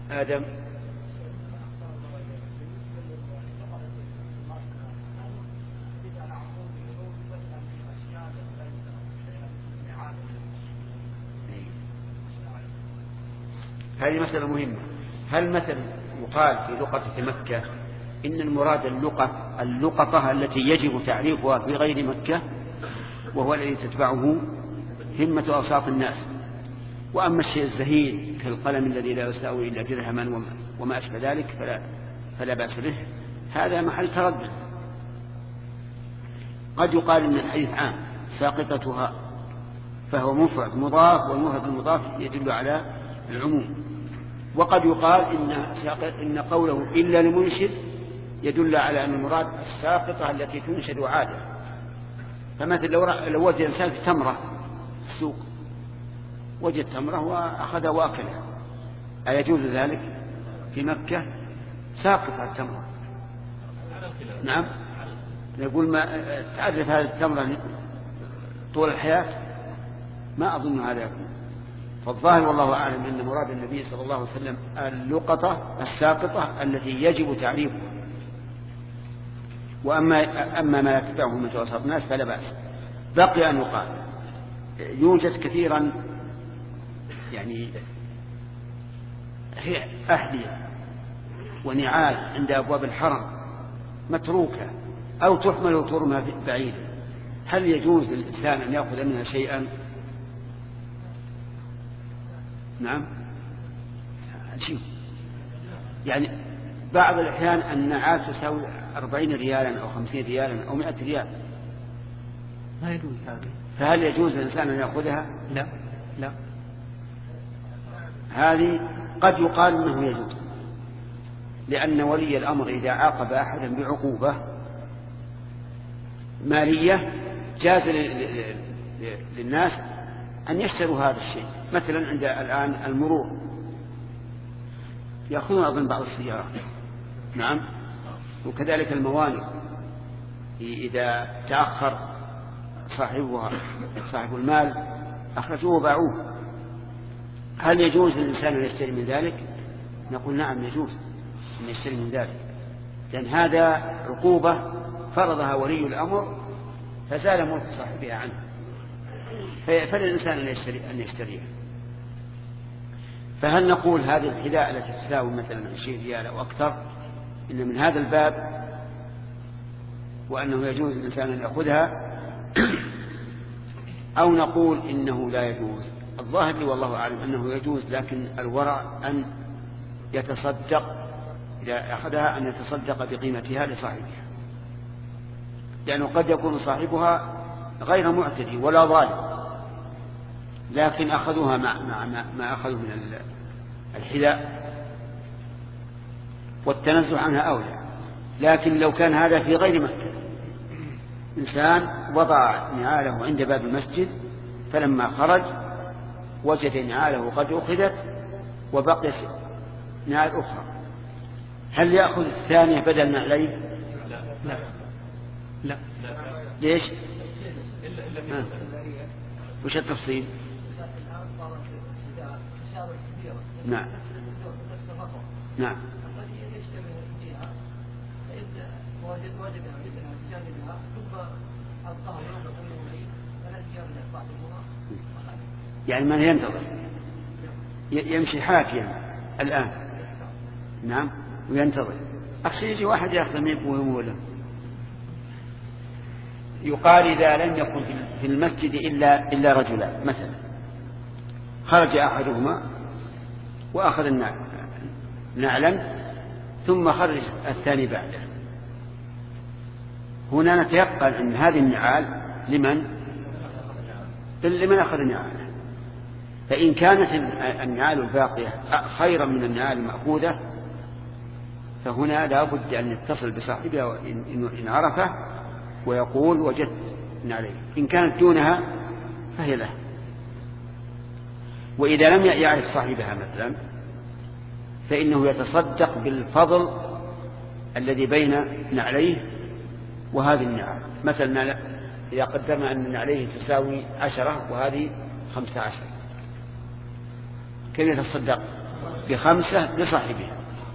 آدم. هذه مسألة مهمة. هل مثلا يقال في لقطة مكة إن المراد اللقطة التي يجب تعريفها في غير مكة وهو الذي تتبعه همة أوساط الناس، وأما الشيء الزهيد كالقلم الذي لا يساوي إلا درهما وما أشبه ذلك فلا بأس به، هذا محل تردد. قد يقال إن الحديث عام ساقطتها فهو مفرد مضاف، والمفرد المضاف يدل على العموم. وقد يقال إن قوله إلا لمنشد يدل على أن المراد الساقطة التي تنشد عادة. فمثل لو وجد إنسان في تمرة السوق، وجد تمرة وأخذها وأكلها، أيجوز ذلك في مكة؟ ساقطة التمرة. نعم، نقول ما تعرف هذه التمرة طول الحياة، ما أظن هذا يكون. فالظاهر والله أعلم أن مراد النبي صلى الله عليه وسلم اللقطة الساقطة التي يجب تعريفها. وأما ما يتبعه من توسط الناس فلا بأس. بقي أن يقال يوجد كثيرا يعني أحذية ونعال عند أبواب الحرم متروكة أو تحمل وترمى بعيدا، هل يجوز للإنسان أن يأخذ منها شيئا؟ نعم، يعني بعض الأحيان النعال تساوي 40 ريالا أو 50 ريالا أو 100 ريال، ما يجوز هذا. فهل يجوز للإنسان أن يأخذها؟ لا لا، هذه قد يقال أنه يجوز، لأن ولي الأمر إذا عاقب أحدا بعقوبة مالية جاز للناس أن يشتروا هذا الشيء. مثلا عند الآن المرور يأخذون أظن بعض السيارات، نعم، وكذلك الموانئ إذا تأخر صاحب المال أخرجوه وباعوه. هل يجوز للإنسان أن يشتري من ذلك؟ نقول نعم يجوز أن يشتري من ذلك، لأن هذا عقوبة فرضها ولي الأمر فزال ملك صاحبها عنه، فللإنسان أن يشتريها. فهل نقول هذه الحذاء التي تساوي مثلا 20 ريال أو أكثر إن من هذا الباب وأنه يجوز للإنسان أن يأخذها، أو نقول إنه لا يجوز؟ الظاهر لي والله أعلم أنه يجوز، لكن الورع أن يتصدق إذا أخذها أن يتصدق بقيمتها لصاحبها، لأنه قد يكون صاحبها غير معتدي ولا ظالم، لكن أخذوها ما أخذوا من الحذاء والتنزه عنها أولى. لكن لو كان هذا في غير مكة، إنسان وضع نعاله عند باب المسجد فلما خرج وجد نعاله قد أخذت وبقي نعال أخرى، هل يأخذ الثانية بدل نعليه؟ لا لا. ليش؟ وش التفصيل؟ نعم نعم. يعني من ينتظر يمشي حافيا الآن، نعم، وينتظر أقصد يجي واحد يأخذ من يبوه له. يقال إذا لم يكن في المسجد إلا رجلان مثلا، خرج أحدهما وأخذ نعلا ثم خرج الثاني بعده، هنا نتيقن أن هذه النعال لمن أخذ نعاله. فإن كانت النعال الباقية خيرا من النعال المأخوذة فهنا لا بد أن يتصل بصاحبها إن عرفه ويقول وجدت نعليه، إن كانت دونها فهي له. وإذا لم يعرف صاحبها مثلا فإنه يتصدق بالفضل الذي بين نعليه وهذه النعال. مثلا إذا قدرنا أن نعليه تساوي 10 وهذه 15، كيف يتصدق؟ ب5 لصاحبها.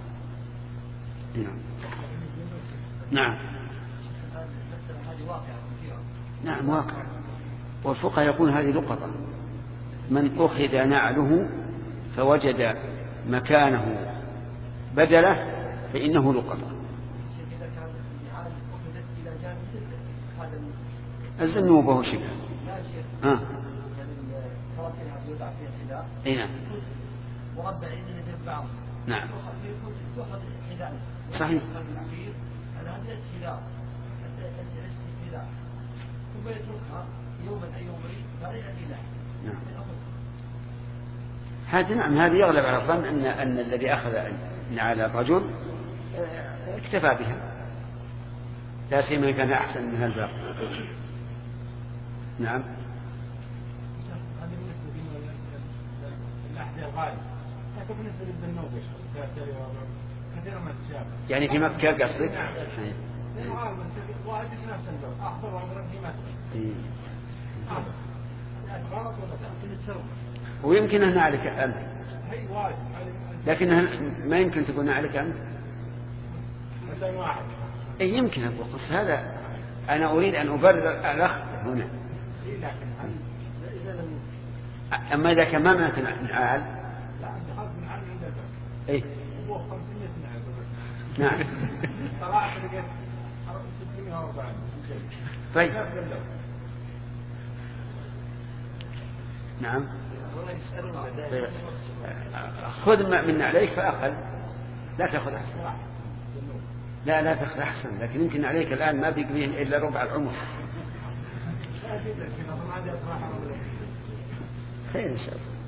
نعم نعم واقع. والفقهاء يقول هذه لقطة، من أخذ نعله فوجد مكانه بدله فإنه لقطة. الزنوبة شبه نعم نعم صحيح. هذه يغلب على الظن أن الذي أخذ نعال الرجل اكتفى بها، لا سيما كان أحسن من الباقي. نعم يعني في مكة قصدك؟ ويمكن أن عليك أنت، لكنها ما يمكن تكون عليك أنت. يمكن القص هذا أنا أريد أن أبرر الأخ هنا. أما إذا كان ما مات نعال إيه نعم طيب نعم خذ من عليك فأقل، لا تأخذ أحسن، لا تأخذ أحسن، لكن يمكن عليك الآن ما بيقضيه إلا ربع العمر. خير إن شاء الله.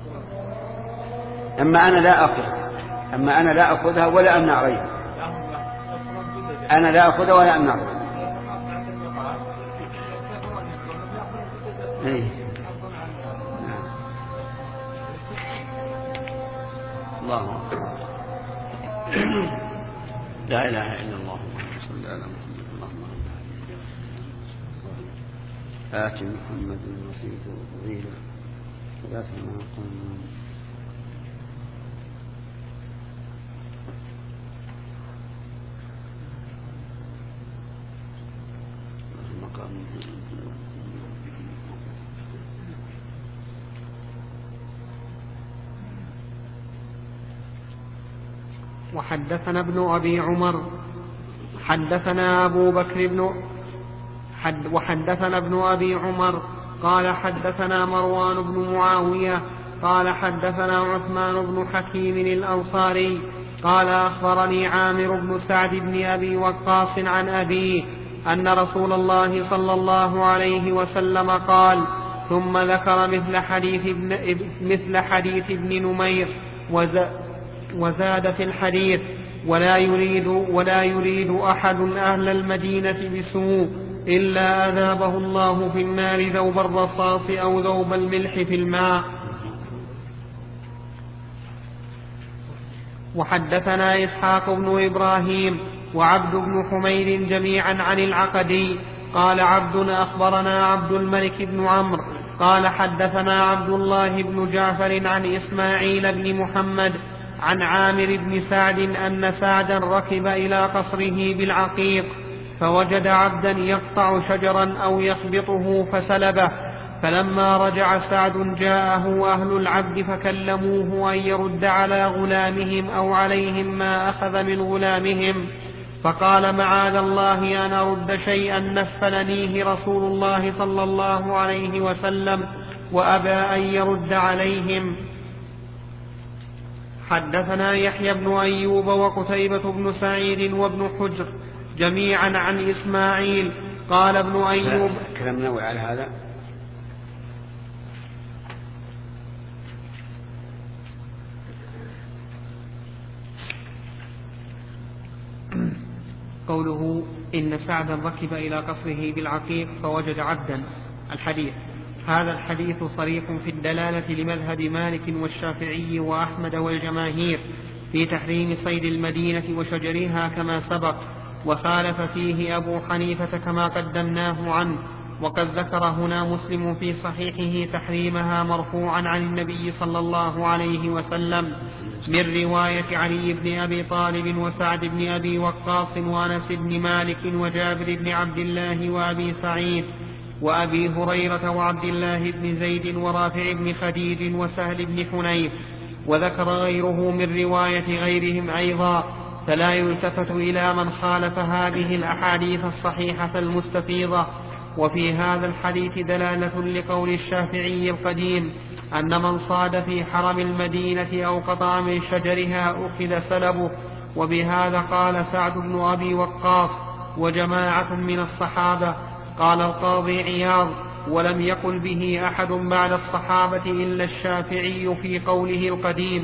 أما أنا لا أخذها ولا أمنع غيرها. أنا لا أخذها ولا أمنع غيرها. الله لا إله إلا الله صلى على محمد. اللهم آت محمد الوسيلة والفضيلة ولا تنام وحدثنا ابن أبي عمر حدثنا أبو بكر وحدثنا ابن أبي عمر قال حدثنا مروان بن معاوية قال حدثنا عثمان بن حكيم الأنصاري قال أخبرني عامر بن سعد بن أبي وقاص عن أبيه أن رسول الله صلى الله عليه وسلم قال ثم ذكر مثل حديث ابن نمير وزاد في الحديث ولا يريد أحد أهل المدينة بسوء إلا أذابه الله في النار ذوب الرصاص أو ذوب الملح في الماء. وحدثنا إسحاق بن إبراهيم وعبد بن حميد جميعا عن العقدي قال عبد أخبرنا عبد الملك بن عمرو قال حدثنا عبد الله بن جعفر عن إسماعيل بن محمد عن عامر بن سعد أن سعدا ركب إلى قصره بالعقيق فوجد عبدا يقطع شجرا أو يخبطه فسلبه، فلما رجع سعد جاءه أهل العبد فكلموه أن يرد على غلامهم أو عليهم ما أخذ من غلامهم، فقال معاذ الله أن أرد شيئا نفلنيه رسول الله صلى الله عليه وسلم وأبى أن يرد عليهم. حدثنا يحيى بن أيوب وقتيبة بن سعيد وابن حجر جميعا عن إسماعيل قال ابن أيوب كلام نوع على هذا. قوله إن سعدا ركب إلى قصره بالعقيق فوجد عبدا. الحديث هذا الحديث صريح في الدلالة لمذهب مالك والشافعي وأحمد والجماهير في تحريم صيد المدينة وشجرها كما سبق، وخالف فيه أبو حنيفة كما قدمناه عنه، وقد ذكر هنا مسلم في صحيحه تحريمها مرفوعا عن النبي صلى الله عليه وسلم من رواية علي بن أبي طالب وسعد بن أبي وقاص وأنس بن مالك وجابر بن عبد الله وأبي سعيد وأبي هريرة وعبد الله بن زيد ورافع بن خديج وسهل بن حنيف. وذكر غيره من رواية غيرهم أيضا. فلا يلتفت إلى من خالف هذه الأحاديث الصحيحة المستفيضة. وفي هذا الحديث دلالة لقول الشافعي القديم أن من صاد في حرم المدينة أو قطع من شجرها أخذ سلبه. وبهذا قال سعد بن أبي وقاص وجماعة من الصحابة. قال القاضي عياض: ولم يقل به أحد بعد الصحابة إلا الشافعي في قوله القديم،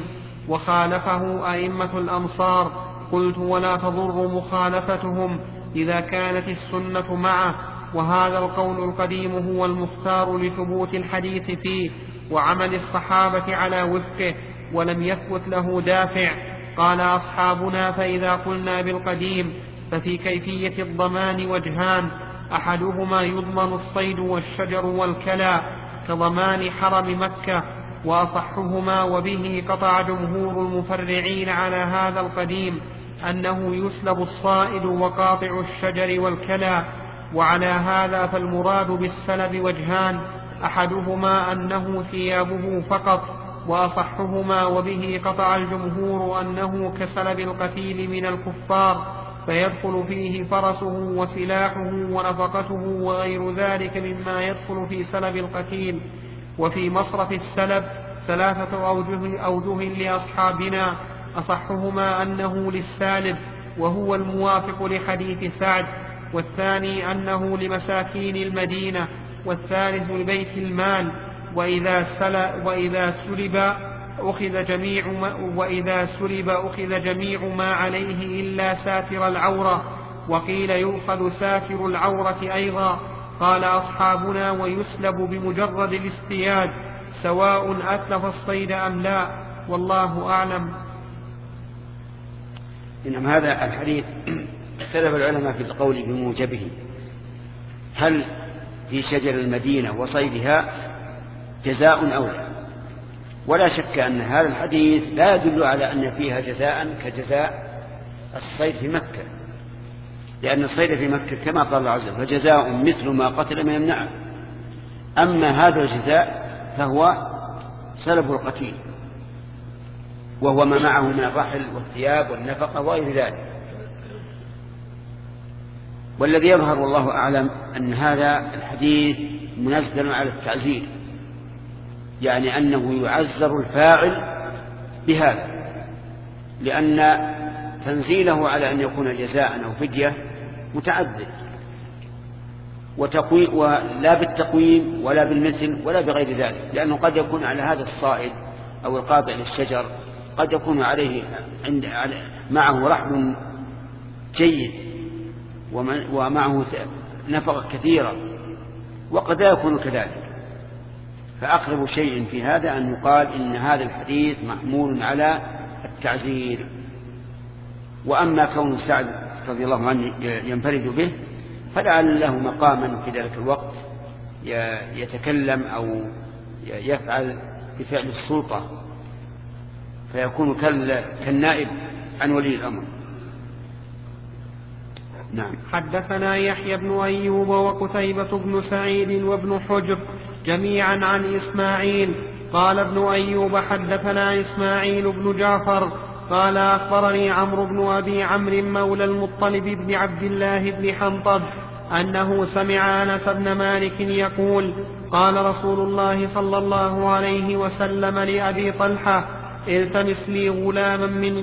وخالفه أئمة الأمصار. قلت: ولا تضر مخالفتهم إذا كانت السنة معه. وهذا القول القديم هو المختار لثبوت الحديث فيه وعمل الصحابة على وفقه، ولم يثبت له دافع. قال أصحابنا: فإذا قلنا بالقديم ففي كيفية الضمان وجهان: أحدهما يضمن الصيد والشجر والكلى كضمان حرم مكة، وأصحهما وبه قطع جمهور المفرعين على هذا القديم أنه يسلب الصائد وقاطع الشجر والكلى. وعلى هذا فالمراد بالسلب وجهان: أحدهما أنه ثيابه فقط، وأصحهما وبه قطع الجمهور أنه كسلب القتيل من الكفار، فيدخل فيه فرسه وسلاحه ونفقته وغير ذلك مما يدخل في سلب القتيل. وفي مصرف السلب 3 أوجه لأصحابنا: أصحهما أنه للسالب وهو الموافق لحديث سعد، والثاني أنه لمساكين المدينة، والثالث لبيت المال. وإذا سلب أخذ جميع ما عليه إلا ساتر العورة. وقيل يؤخذ ساتر العورة أيضا. قال أصحابنا: ويسلب بمجرد الاصطياد سواء أتلف الصيد أم لا، والله أعلم. إنما هذا الحديث اختلف العلماء في القول بموجبه، هل في شجر المدينة وصيدها جزاء أو لا؟ ولا شك أن هذا الحديث لا يدل على أن فيها جزاء كجزاء الصيد في مكة، لأن الصيد في مكة كما قال الله عز وجل: فجزاء مثل ما قتل من النعم. أما هذا الجزاء فهو سلب القتيل، وهو ما معه من الرحل والثياب والنفقة وغير ذلك. والذي يظهر والله أعلم أن هذا الحديث منزل على التعزير، يعني أنه يعزر الفاعل بهذا، لأن تنزيله على أن يكون جزاء أو فدية متعذر، ولا بالتقويم ولا بالمثل ولا بغير ذلك، لأنه قد يكون على هذا الصائد أو القاطع للشجر قد يكون عليه معه رحم جيد ومعه نفقة كثيرة، وقد لا يكون كذلك. فأقرب شيء في هذا أن يقال إن هذا الحديث محمول على التعزير. وأما كون سعد رضي الله عنه ينفرد به فلعل له مقاما في ذلك الوقت يتكلم أو يفعل بفعل السلطة، فيكون كالنائب عن ولي الأمر. نعم. حدثنا يحيى بن أيوب وقتيبة بن سعيد وابن حجر جميعا عن إسماعيل. قال ابن أيوب: حدثنا إسماعيل بن جعفر قال أخبرني عمرو بن أبي عمرو مولى المطلب بن عبد الله بن حنطب أنه سمع أنس بن مالك يقول: قال رسول الله صلى الله عليه وسلم لأبي طلحة: التمس لي غلاما من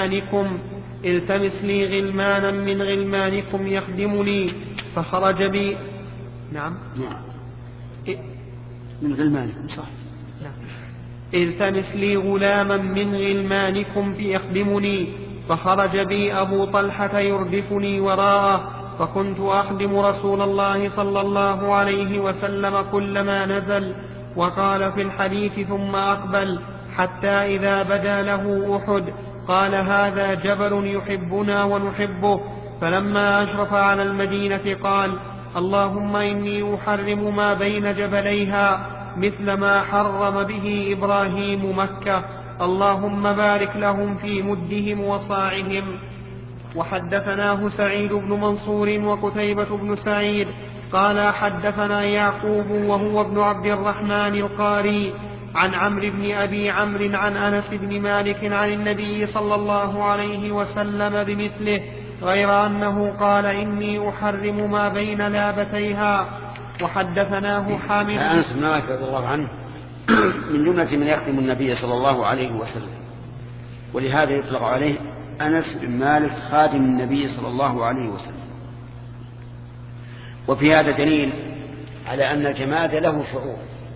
غلمانا من غلمانكم يخدمني. فخرج بي. نعم من غلمانكم صح. التمس لي غلاما من غلمانكم يخدمني. فخرج بي أبو طلحة يردفني وراءه، فكنت أخدم رسول الله صلى الله عليه وسلم كلما نزل. وقال في الحديث: ثم أقبل حتى إذا بدا له أحد قال: هذا جبل يحبنا ونحبه. فلما أشرف على المدينة قال: اللهم إني أحرم ما بين جبليها مثل ما حرم به إبراهيم مكة، اللهم بارك لهم في مدهم وصاعهم. وحدثناه سعيد بن منصور وقتيبة بن سعيد قال حدثنا يعقوب وهو ابن عبد الرحمن القاري عن عمرو بن أبي عمرو عن أنس بن مالك عن النبي صلى الله عليه وسلم بمثله، غير أنه قال إني أحرم ما بين لابتيها. وحدثناه حامد أنس بن مالك رضي الله عنه من جملة من يخدم النبي صلى الله عليه وسلم، ولهذا يطلق عليه أنس بن مالك خادم النبي صلى الله عليه وسلم. وفي هذا دليل على أن الجماد له شعور،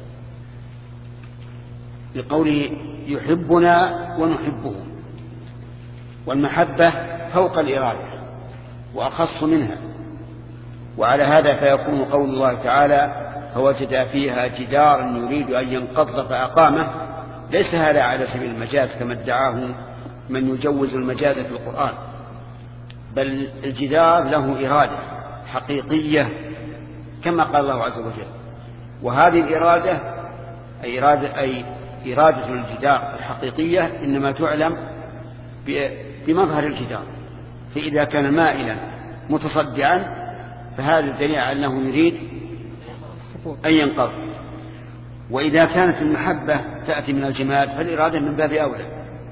لقوله يحبنا ونحبه، والمحبة فوق الإرادة وأخص منها. وعلى هذا فيكون قول الله تعالى فوجد فيها جدارا يريد أن ينقض فأقامه، ليس هذا على سبيل المجاز كما ادعاه من يجوز المجاز في القرآن، بل الجدار له إرادة حقيقية كما قال الله عز وجل. وهذه الإرادة أي إرادة الجدار الحقيقية إنما تعلم بمظهر الجدار، فإذا كان مائلا متصدعا فهذا الدليل على أنه يريد أن ينقض. وإذا كانت المحبة تأتي من الجماد فالإرادة من باب أولى.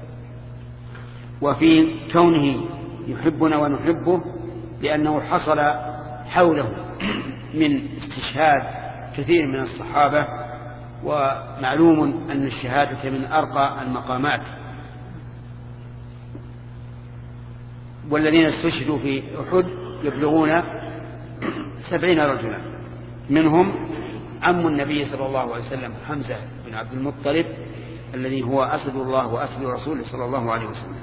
وفي كونه يحبنا ونحبه لأنه حصل حوله من استشهاد كثير من الصحابة، ومعلوم أن الشهادة من أرقى المقامات، والذين استشهدوا في أحد يبلغون 70 رجلا، منهم عم النبي صلى الله عليه وسلم حمزة بن عبد المطلب الذي هو أسد الله وأسد رسوله صلى الله عليه وسلم.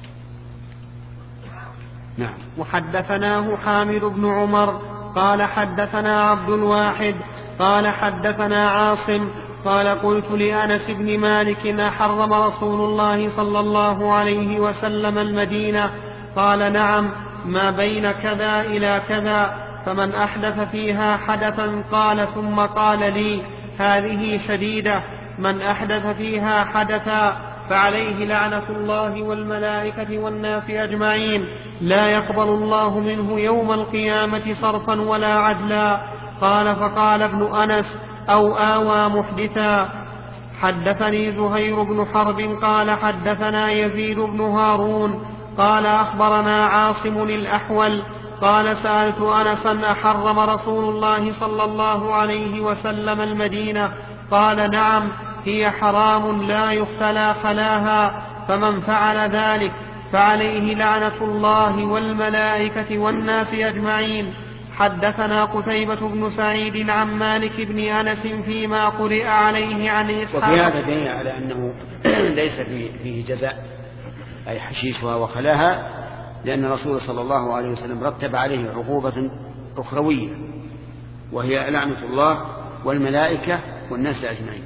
نعم. وحدثناه حامد بن عمر قال حدثنا عبد الواحد قال حدثنا عاصم قال قلت لأنس بن مالك أحرم رسول الله صلى الله عليه وسلم المدينة؟ قال نعم، ما بين كذا إلى كذا، فمن أحدث فيها حدثا قال ثم قال لي هذه شديدة، من أحدث فيها حدثا فعليه لعنة الله والملائكة والناس أجمعين، لا يقبل الله منه يوم القيامة صرفا ولا عدلا. قال فقال ابن أنس أو آوى محدثا. حدثني زهير بن حرب قال حدثنا يزيد بن هارون قال أخبرنا عاصم الأحول قال سألت أنسا أحرم رسول الله صلى الله عليه وسلم المدينة؟ قال نعم، هي حرام لا يختلى خلاها، فمن فعل ذلك فعليه لعنة الله والملائكة والناس أجمعين. حدثنا قتيبة بن سعيد عن مالك بن أنس فيما قرئ عليه عن إسحاق. وفي هذا دليل على أنه ليس فيه جزاء أي حشيشها وخلاها، لأن الرسول صلى الله عليه وسلم رتب عليه عقوبة أخروية وهي لعنة الله والملائكة والناس أجمعين.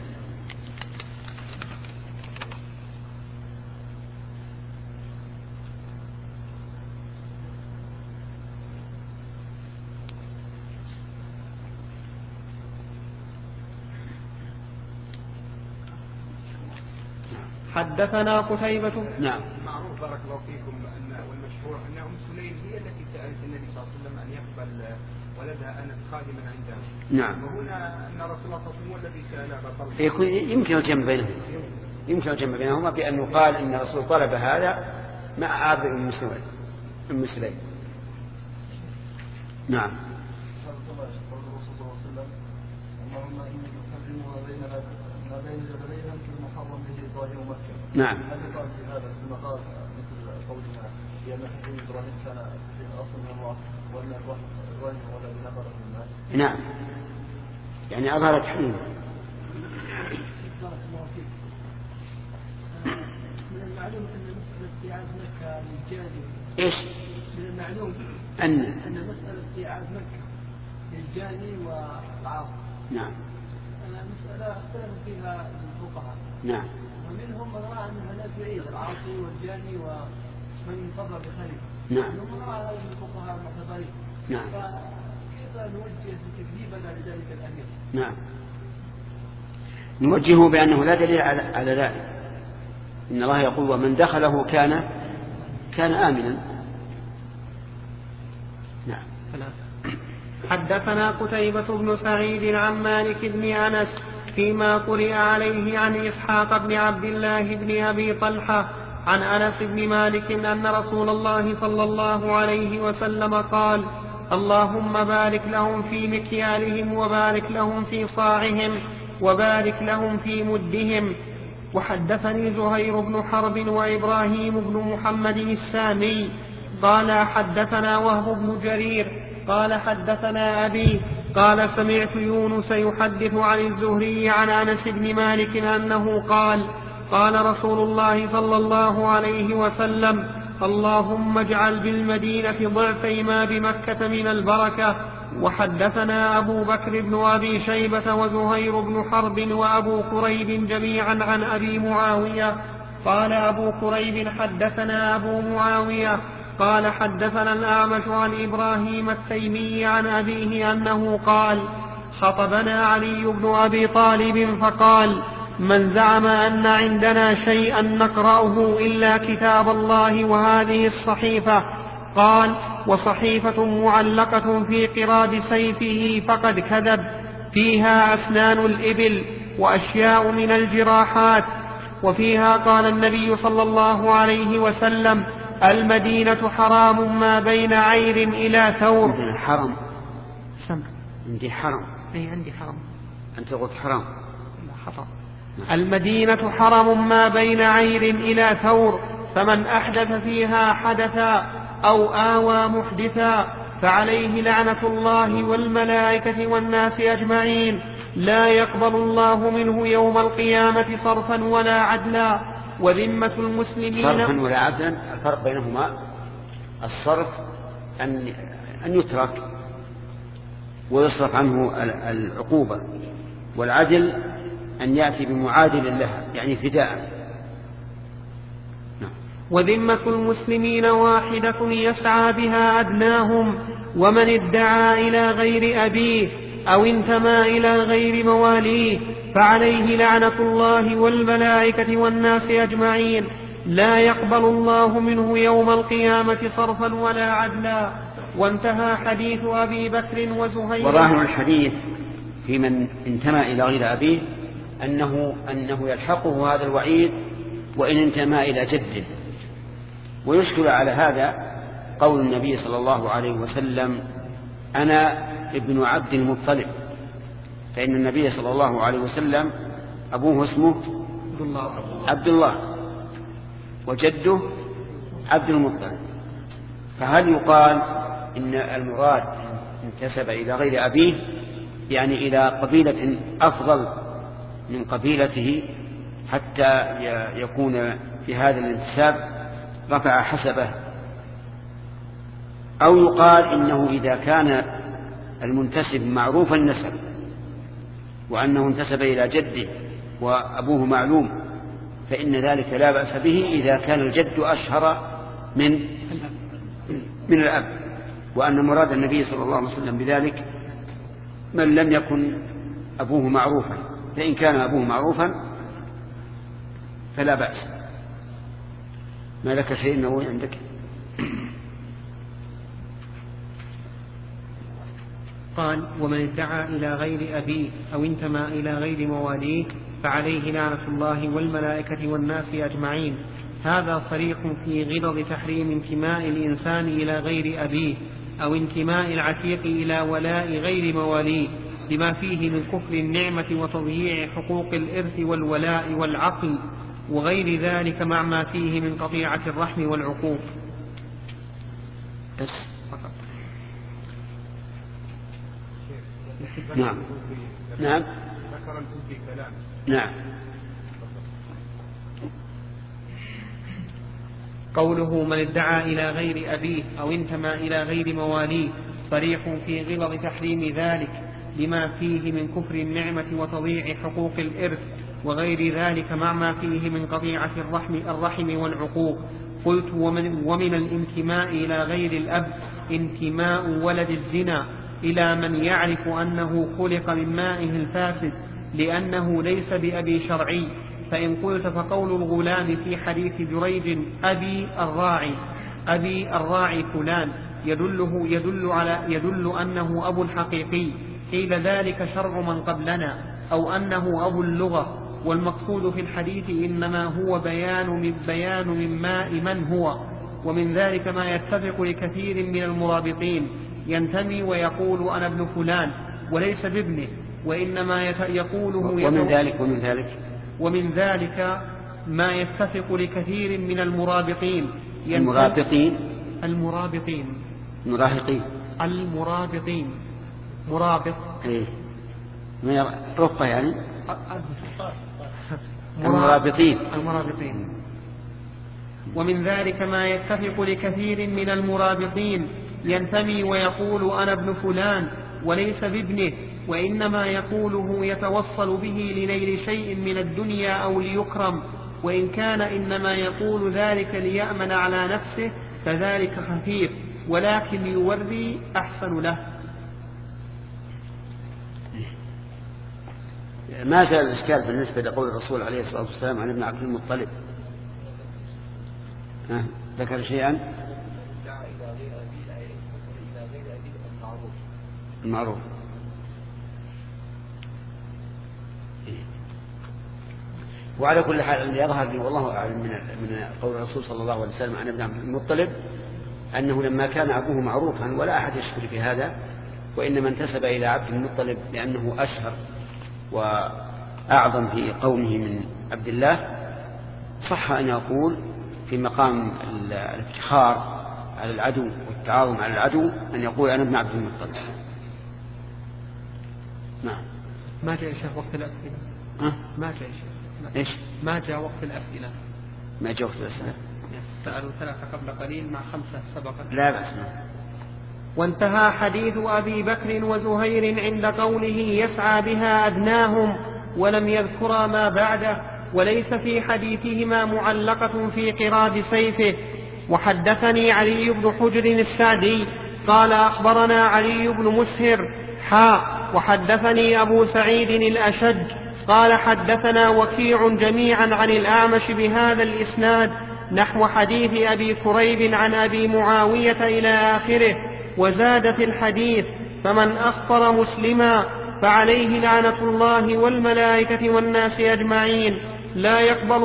حدثنا قتيبة. نعم. معروف بارك الله فيكم والمشهور أن أم سليم هي التي سألت النبي صلى الله عليه وسلم أن يقبل ولدها أنس خادما عندها. نعم. وهنا أن رسول الله صلى الله عليه وسلم هو الذي سألها. يمكن الجمع بينهم، يمكن الجمع بينهما بأنه قال إن الرسول طلب هذا مع عابد أم سليم. نعم. نعم. نعم، يعني أظهرت حليمة. من المعلوم أن مسألة استيعاب مكة للجاني. إيش؟ من المعلوم أن مسألة استيعاب مكة للجاني والعاصي. نعم. مسألة اختلف فيها الفقهاء. نعم. ومنهم من رأى أنها لا تعيد العاصي والجاني ومن صبر بخير. نعم. ومن رأى هذا من الفقهاء المعتبرين. نعم. فكيف ماذا نوجه تكذيبنا لذلك الأمير؟ نعم، نوجهه بأنه لا دليل على ذلك. إن الله يقول ومن دخله كان آمنا. نعم. حدثنا قتيبة بن سعيد عن مالك بن أنس فيما قرئ عليه عن إسحاق بن عبد الله بن أبي طلحة عن أنس بن مالك أن رسول الله صلى الله عليه وسلم قال: اللهم بارك لهم في مكيالهم وبارك لهم في صاعهم وبارك لهم في مدهم. وحدثني زهير بن حرب وإبراهيم بن محمد السامي قال حدثنا وهب بن جرير قال حدثنا أبي قال سمعت يونس يحدث عن الزهري عن أنس بن مالك أنه قال: قال رسول الله صلى الله عليه وسلم: اللهم اجعل بالمدينة ضعفي ما بمكة من البركة. وحدثنا أبو بكر بن أبي شيبة وزهير بن حرب وأبو كريب جميعا عن أبي معاوية. قال أبو كريب حدثنا أبو معاوية قال حدثنا الأعمش عن إبراهيم التيمي عن أبيه أنه قال: خطبنا علي بن أبي طالب فقال: من زعم أن عندنا شيئا نقرأه إلا كتاب الله وهذه الصحيفة، قال: وصحيفة معلقة في قراد سيفه فقد كذب، فيها أسنان الإبل وأشياء من الجراحات. وفيها قال النبي صلى الله عليه وسلم: المدينة حرام ما بين عير إلى ثور. حرم. سمع. عندي حرم. أي عندي حرم. أنت قلت حرام. لا خطأ. المدينة حرم ما بين عير إلى ثور، فمن أحدث فيها حدثا أو آوى محدثا فعليه لعنة الله والملائكة والناس أجمعين، لا يقبل الله منه يوم القيامة صرفا ولا عدلا. وذمة المسلمين صرفا ولا عدلا، الفرق بينهما الصرف أن يترك ويصرف عنه العقوبة، والعدل أن يأتي بمعادل لها يعني فداء. وذمة المسلمين واحدة يسعى بها أدناهم، ومن ادعى إلى غير أبيه أو انتمى إلى غير مواليه فعليه لعنة الله والملائكة والناس أجمعين، لا يقبل الله منه يوم القيامة صرفا ولا عدلا. وانتهى حديث أبي بكر وزهير. وظاهر الحديث في من انتمى إلى غير أبيه أنه يلحقه هذا الوعيد وإن انتمى إلى جده. ويشكل على هذا قول النبي صلى الله عليه وسلم: أنا ابن عبد المطلب، فإن النبي صلى الله عليه وسلم أبوه اسمه عبد الله وجده عبد المطلب. فهل يقال إن المراد انتسب إلى غير أبيه يعني إلى قبيلة أفضل من قبيلته حتى يكون في هذا الانتساب رفع حسبه، أو يقال إنه إذا كان المنتسب معروف النسب وأنه انتسب إلى جده وأبوه معلوم فإن ذلك لا بأس به إذا كان الجد أشهر من الأب، وأن مراد النبي صلى الله عليه وسلم بذلك من لم يكن أبوه معروفا، فإن كان أبوه معروفا فلا بأس. ما لك شيء نووي عندك؟ قال: ومن ادعى إلى غير أبيه أو انتمى إلى غير مواليه فعليه لعنة الله والملائكة والناس أجمعين. هذا صريح في غلظ تحريم انتماء الإنسان إلى غير أبيه أو انتماء العتيق إلى ولاء غير مواليه، لما فيه من كفر النعمة وتضييع حقوق الإرث والولاء والعقل وغير ذلك، مع ما فيه من قطيعة الرحم والعقوق. نعم نعم ذكر الكوفي كلام. نعم. قوله: من ادعى إلى غير أبيه أو انتمى إلى غير مواليه صريح في غلظ تحريم ذلك، لما فيه من كفر النعمة وتضييع حقوق الإرث وغير ذلك، مع ما فيه من قطيعة الرحم والعقوق. قلت: ومن الانتماء إلى غير الأب انتماء ولد الزنا، إلى من يعرف أنه خلق من مائه الفاسد لأنه ليس بأبي شرعي. فإن قلت فقول الغلام في حديث جريج أبي الراعي فلان يدل أنه أبو الحقيقي، قيل ذلك شرع من قبلنا، أو أنه أبو اللغة، والمقصود في الحديث إنما هو بيان من ماء من هو. ومن ذلك ما يتفق لكثير من المرابطين ينتمي ويقول أنا ابن فلان وليس بابنه، وإنما يقوله ومن ذلك ما يتفق لكثير من المرابطين مرابط رقة يعني المرابطين. ومن ذلك ما يتفق لكثير من المرابطين ينتمي ويقول أنا ابن فلان وليس بابنه، وإنما يقوله يتوصل به لنيل شيء من الدنيا أو ليكرم، وإن كان إنما يقول ذلك ليأمن على نفسه فذلك خفيف، ولكن يوري أحسن له. ما زال الإشكال بالنسبة لقول الرسول عليه الصلاة والسلام عن ابن عبد المطلب. ذكر شيئا المعروف. وعلى كل حال اللي يظهر لي والله أعلم من قول الرسول صلى الله عليه وسلم عن ابن عبد المطلب أنه لما كان أبوه معروفا ولا أحد يشكر في هذا، وإنما انتسب إلى عبد المطلب لأنه أشهر وأعظم في قومه من عبد الله، صح أن يقول في مقام الافتخار على العدو والتعاظم على العدو أن يقول أنا ابن عبد المطلب. نعم. ما جاء شيخ وقت الأسئلة. ما جاء شيخ. إيش؟ ما جاء وقت الأسئلة. ما جاء وقت الأسئلة. سألوا 3 قبل قليل مع 5 سبقا. لا بأس. وانتهى حديث أبي بكر وزهير عند قوله يسعى بها أدناهم، ولم يذكرا ما بعده، وليس في حديثهما معلقة في قراد سيفه. وحدثني علي بن حجر السعدي قال أخبرنا علي بن مسهر وحدثني أبو سعيد الأشج قال حدثنا وكيع جميعا عن الأعمش بهذا الإسناد نحو حديث أبي كريب عن أبي معاوية إلى آخره، وزاد في الحديث فمن أخطر مسلما فعليه لعنة الله والملائكة والناس أجمعين، لا يقبل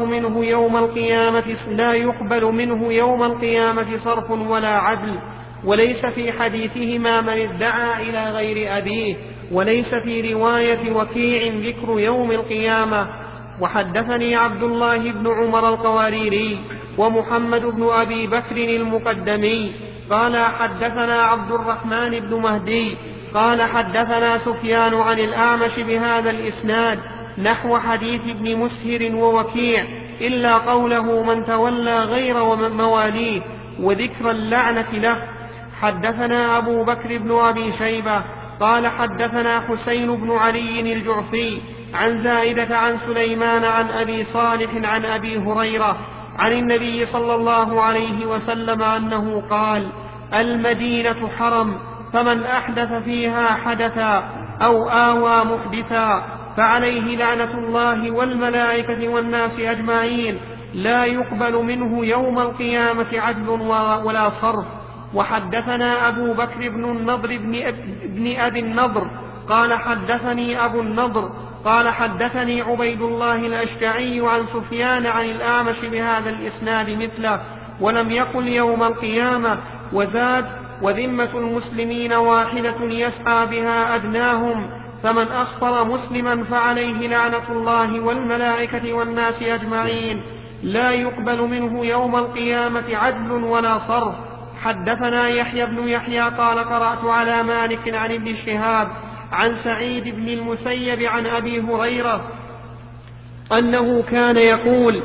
منه يوم القيامة صرف ولا عدل. وليس في حديثهما من ادعى إلى غير أبيه، وليس في رواية وكيع ذكر يوم القيامة. وحدثني عبد الله بن عمر القواريري ومحمد بن أبي بكر المقدمي قال حدثنا عبد الرحمن بن مهدي قال حدثنا سفيان عن الأعمش بهذا الإسناد نحو حديث ابن مسهر ووكيع إلا قوله من تولى غير مواليه وذكر اللعنة له. حدثنا أبو بكر بن أبي شيبة قال حدثنا حسين بن علي الجعفي عن زائدة عن سليمان عن أبي صالح عن أبي هريرة عن النبي صلى الله عليه وسلم أنه قال المدينة حرم، فمن أحدث فيها حدثا أو آوى محدثا فعليه لعنة الله والملائكة والناس أجمعين، لا يقبل منه يوم القيامة عدل ولا صرف. وحدثنا أبو بكر بن النضر بن أبي النضر قال حدثني أبو النضر قال حدثني عبيد الله الأشجعي عن سفيان عن الأعمش بهذا الإسناد مثله، ولم يقل يوم القيامة. وزاد وذمة المسلمين واحدة يسعى بها أدناهم، فمن أخطر مسلما فعليه لعنة الله والملائكة والناس أجمعين، لا يقبل منه يوم القيامة عدل ولا صرف. حدثنا يحيى بن يحيى قال قرأت على مالك عن ابن شهاب عن سعيد بن المسيب عن أبي هريرة أنه كان يقول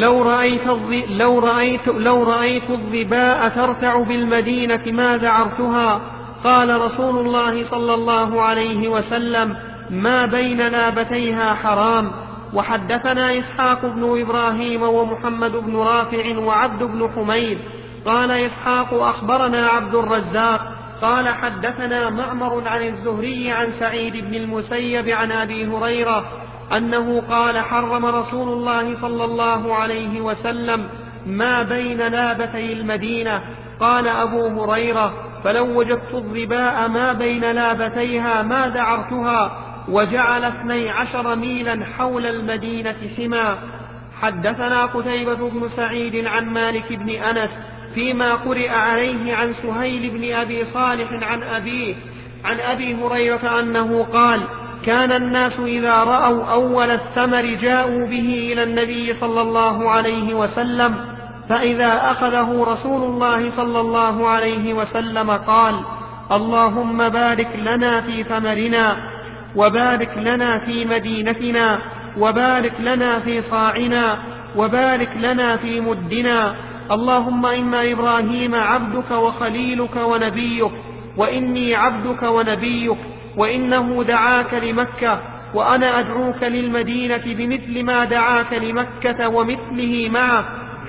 لو رأيت الظباء ترتع بالمدينة ما ذعرتها. قال رسول الله صلى الله عليه وسلم ما بين لابتيها حرام. وحدثنا إسحاق بن إبراهيم ومحمد بن رافع وعبد بن حميد قال إسحاق أخبرنا عبد الرزاق قال حدثنا معمر عن الزهري عن سعيد بن المسيب عن أبي هريرة أنه قال حرم رسول الله صلى الله عليه وسلم ما بين لابتي المدينة. قال أبو هريرة فلو وجدت الظباء ما بين لابتيها ما دعرتها، وجعل 12 ميلا حول المدينة حما. حدثنا قتيبة بن سعيد عن مالك بن أنس فيما قرئ عليه عن سهيل بن أبي صالح عن أبي هريرة أنه قال كان الناس إذا رأوا أول الثمر جاءوا به إلى النبي صلى الله عليه وسلم، فإذا أخذه رسول الله صلى الله عليه وسلم قال اللهم بارك لنا في ثمرنا، وبارك لنا في مدينتنا، وبارك لنا في صاعنا، وبارك لنا في مدنا. اللهم إن إبراهيم عبدك وخليلك ونبيك، وإني عبدك ونبيك، وإنه دعاك لمكة، وأنا أدعوك للمدينة بمثل ما دعاك لمكة ومثله معه.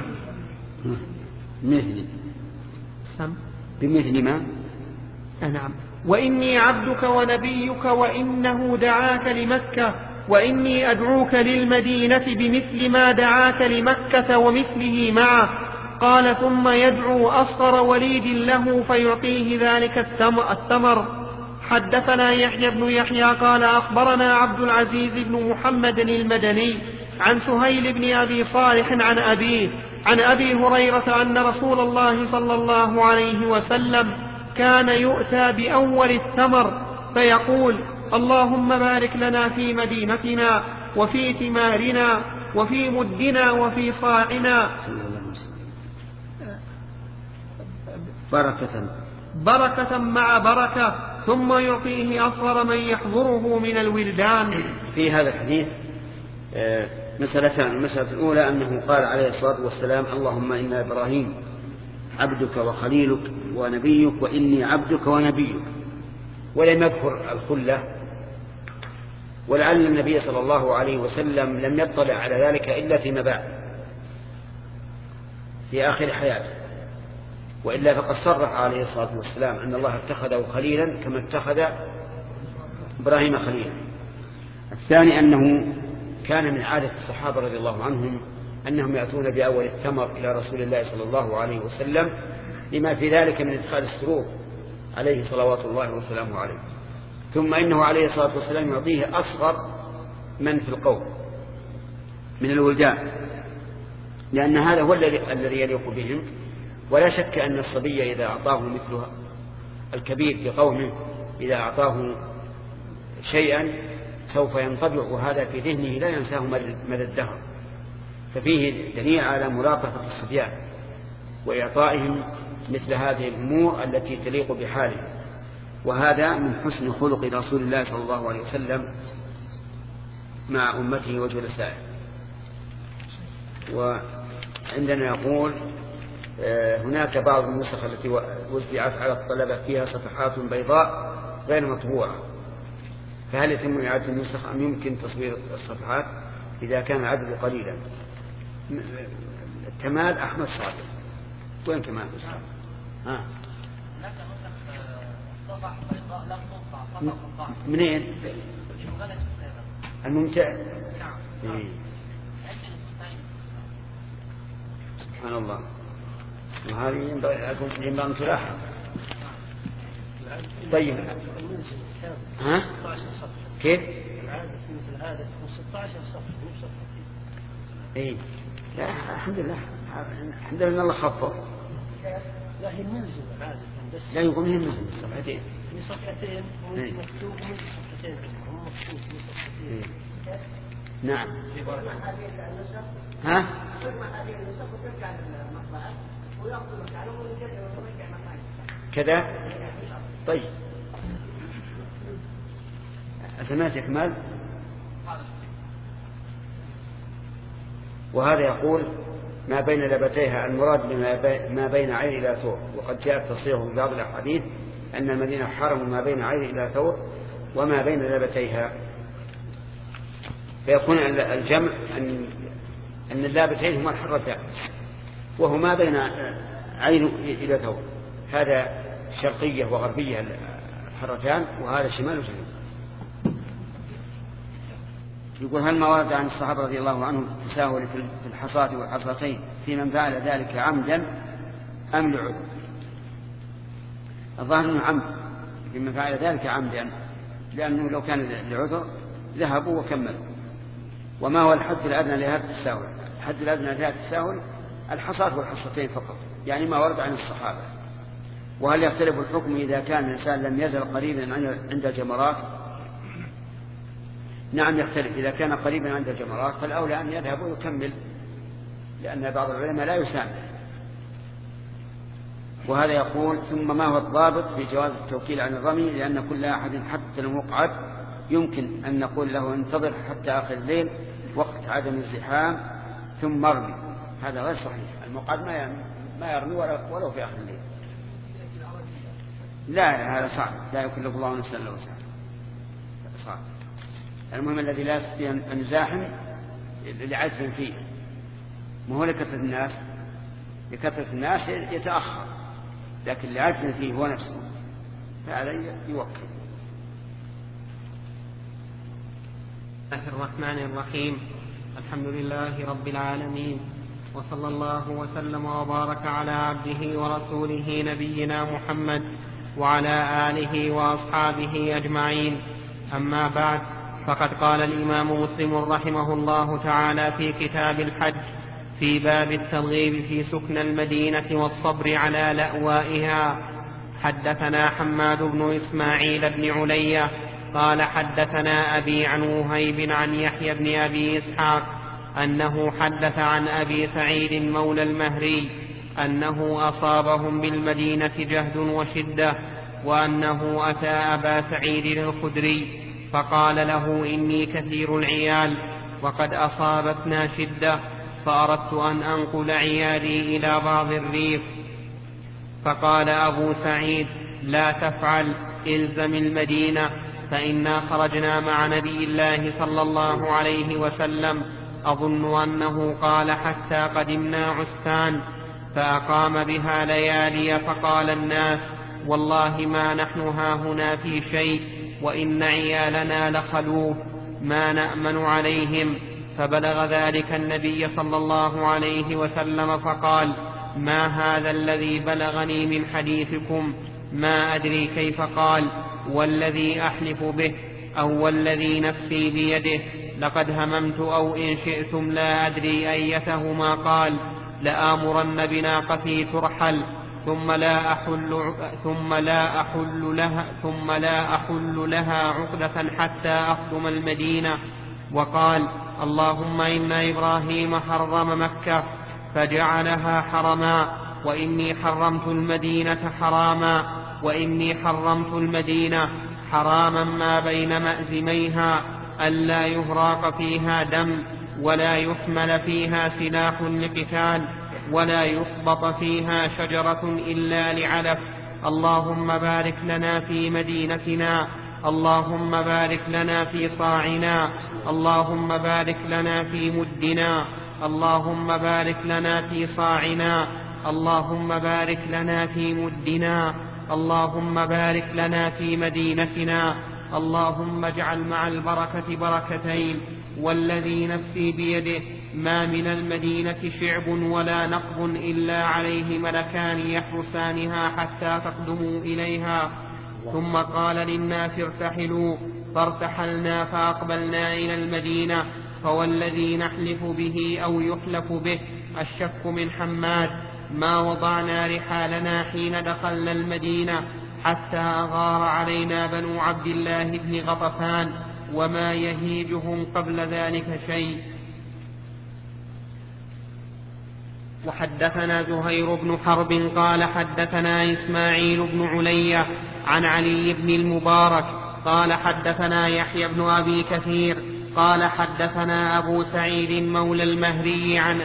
بمثل ما نعم. وإني عبدك ونبيك، وإنه دعاك لمكة، وإني أدعوك للمدينة بمثل ما دعاك لمكة ومثله معه. قال ثم يدعو أصغر وليد له فيعطيه ذلك الثمر. حدثنا يحيى بن يحيى قال أخبرنا عبد العزيز بن محمد المدني عن سهيل بن أبي صالح عن أبيه عن أبي هريرة أن رسول الله صلى الله عليه وسلم كان يؤتى بأول الثمر فيقول اللهم بارك لنا في مدينتنا وفي ثمارنا وفي مدنا وفي صاعنا بركة مع بركة، ثم يعطيه أصغر من يحضره من الولدان. في هذا الحديث مسألتان. المسألة الأولى أنه قال عليه الصلاة والسلام اللهم إن إبراهيم عبدك وخليلك ونبيك، وإني عبدك ونبيك، ولم يذكر الخلة، ولعل النبي صلى الله عليه وسلم لم يطلع على ذلك إلا فيما بعد في آخر حياته، وإلا فقد صرح عليه الصلاة والسلام أن الله اتخذه خليلا كما اتخذ إبراهيم خليلا. الثاني أنه كان من عادة الصحابة رضي الله عنهم أنهم يأتون بأول الثمر إلى رسول الله صلى الله عليه وسلم لما في ذلك من إدخال السرور عليه صلوات الله وسلامه عليه. ثم إنه عليه الصلاة والسلام يعطيه أصغر من في القوم من الولدان، لأن هذا هو الذي يليق بهم. ولا شك أن الصبي إذا أعطاه مثلها الكبير في قومه إذا أعطاه شيئا سوف ينطبع هذا في ذهنه لا ينساه مدى الدهر. ففيه دليل على ملاطفة الصبيان وإعطائهم مثل هذه الأمور التي تليق بحاله، وهذا من حسن خلق رسول الله صلى الله عليه وسلم مع أمته وجلسائه. وعندنا يقول هناك بعض النسخ التي وزعت على الطلبة فيها صفحات بيضاء غير مطبوعة، فهل يتم إعادة النسخ أم يمكن تصوير الصفحات إذا كان العدد قليلا؟ كمال أحمد صادق. وين كمال؟ منين؟ الممتع. سبحان الله، وهذه ينبغي أن تلاحظ. طيب ها؟ كيف؟ مثل هذا 16 صفحة مو صفحتين. إيه لا الحمد لله إن الله خفف. لا هي منزل عادة بس. لا يقوم هي منزل صفحتين. في صفحتين مكتوب من صفحتين هم مكتوب من صفحتين. نعم. ها؟ كذا. طيب أسمعت إكمال. وهذا يقول ما بين لبتيها المراد ما بين عين إلى ثور، وقد جاء تصريحه في بعض الأحاديث أن المدينة حرم ما بين عين إلى ثور وما بين لبتيها، فيكون الجمع أن اللابتين هما الحرتان وهما بين عين إلى ثور. هذا شرقية وغربية الحرتان، وهذا شمال وجنوب. يقول: هل ما ورد عن الصحابة رضي الله عنهم التساهل في الحصاة والحصاتين في من فعل ذلك عمدا أم لعذر؟ الظاهر أنه عمد، في من فعل ذلك عمدا، لأنه لو كان لعذر ذهبوا وكملوا. وما هو الحد الأدنى لهذا التساهل؟ الحد الأدنى لهذا التساهل الحصاة والحصتين فقط، يعني ما ورد عن الصحابة. وهل يختلف الحكم إذا كان الإنسان لم يزل قريبا عند الجمرات؟ نعم يختلف. إذا كان قريبا عند الجمرات فالأولى أن يذهب ويكمل، لأن بعض العلماء لا يسامح. وهذا يقول: ثم ما هو الضابط في جواز التوكيل عن الرمي؟ لأن كل أحد حتى المقعد يمكن أن نقول له انتظر حتى آخر الليل وقت عدم الزحام ثم ارمي. هذا غير صحيح. المقعد ما يرمي ولو في آخر الليل. لا هذا صعب، لا يكلف الله نفسا إلا وسعها، صعب. المهم الذي لا يستطيع أن يزاحم لعجز فيه، ما هو لكثرة الناس يتأخر، لكن لعجز فيه هو نفسه فهذا يوكل. بسم الله الرحمن الرحيم. الحمد لله رب العالمين، وصلى الله وسلم وبارك على عبده ورسوله نبينا محمد وعلى آله وأصحابه أجمعين. أما بعد، فقد قال الإمام مسلم رحمه الله تعالى في كتاب الحج في باب الترغيب في سكن المدينة والصبر على لأوائها: حدثنا حماد بن إسماعيل بن علية قال حدثنا أبي عن وهيب عن يحيى بن أبي إسحاق أنه حدث عن أبي سعيد مولى المهري أنه أصابهم بالمدينة جهد وشدة، وأنه أتى أبا سعيد الخدري فقال له: إني كثير العيال وقد أصابتنا شدة، فأردت أن أنقل عيالي إلى بعض الريف. فقال أبو سعيد: لا تفعل، إلزم المدينة، فإنا خرجنا مع نبي الله صلى الله عليه وسلم، أظن أنه قال حتى قدمنا عسفان، فأقام بها ليالي، فقال الناس: والله ما نحن هاهنا في شيء، وإن عيالنا لخلوف ما نأمن عليهم. فبلغ ذلك النبي صلى الله عليه وسلم فقال: ما هذا الذي بلغني من حديثكم؟ ما أدري كيف قال: والذي أحلف به أو والذي نفسي بيده لقد هممت أو إن شئتم لا أدري أيتهما قال: لآمرن بناقتي ترحل ثم لا أحل لها عقدة حتى أقدم المدينة. وقال: اللهم إن إبراهيم حرم مكة فجعلها حرما، وإني حرمت المدينة حراما ما بين مأزميها، ألا يهراق فيها دم، ولا يحمل فيها سلاح لقتال، ولا يخبط فيها شجرة إلا لعلف. اللهم بارك لنا في مدينتنا، اللهم بارك لنا في صاعنا، اللهم بارك لنا في مدنا، اللهم بارك لنا في صاعنا، اللهم بارك لنا في مدنا، اللهم بارك لنا في مدينتنا، اللهم اجعل مع البركة بركتين، والذي نفسي بيده ما من المدينة شعب ولا نقب إلا عليه ملكان يحرسانها حتى تقدموا إليها. ثم قال للناس: ارتحلوا، فارتحلنا فأقبلنا إلى المدينة، فوالذي نحلف به أو يحلف به الشك من حماد، ما وضعنا رحالنا حين دخلنا المدينة حتى أغار علينا بنو عبد الله بن غطفان، وما يهيجهم قبل ذلك شيء. وحدثنا زهير بن حرب قال حدثنا إسماعيل بن علية عن علي بن المبارك قال حدثنا يحيى بن أبي كثير قال حدثنا أبو سعيد مولى المهري عن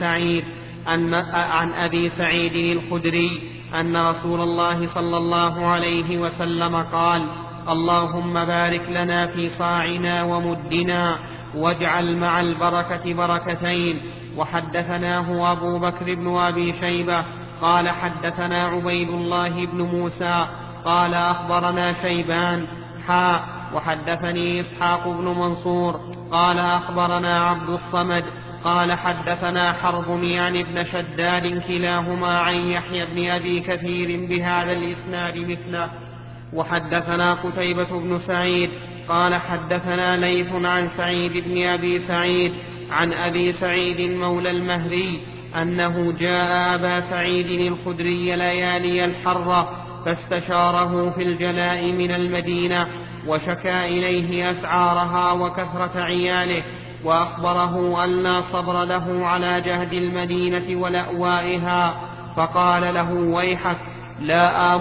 أبي سعيد الخدري أن رسول الله صلى الله عليه وسلم قال: اللهم بارك لنا في صاعنا ومدنا، واجعل مع البركة بركتين. وحدثناه أبو بكر بن أبي شيبة قال حدثنا عبيد الله بن موسى قال أخبرنا شيبان وحدثني إسحاق بن منصور قال أخبرنا عبد الصمد قال حدثنا حرب يعني ابن شداد كلاهما عن يحيى بن أبي كثير بهذا الإسناد مثله. وحدثنا قتيبة بن سعيد قال حدثنا ليث عن سعيد بن أبي سعيد عن أبي سعيد مولى المهري أنه جاء أبا سعيد الخدري ليالي الحرة فاستشاره في الجلاء من المدينة وشكى إليه أسعارها وكثرة عياله وأخبره أن لا صبر له على جهد المدينة ولأوائها فقال له ويحك لا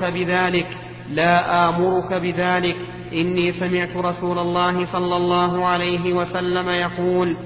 آمرك بذلك إني سمعت رسول الله صلى الله عليه وسلم يقول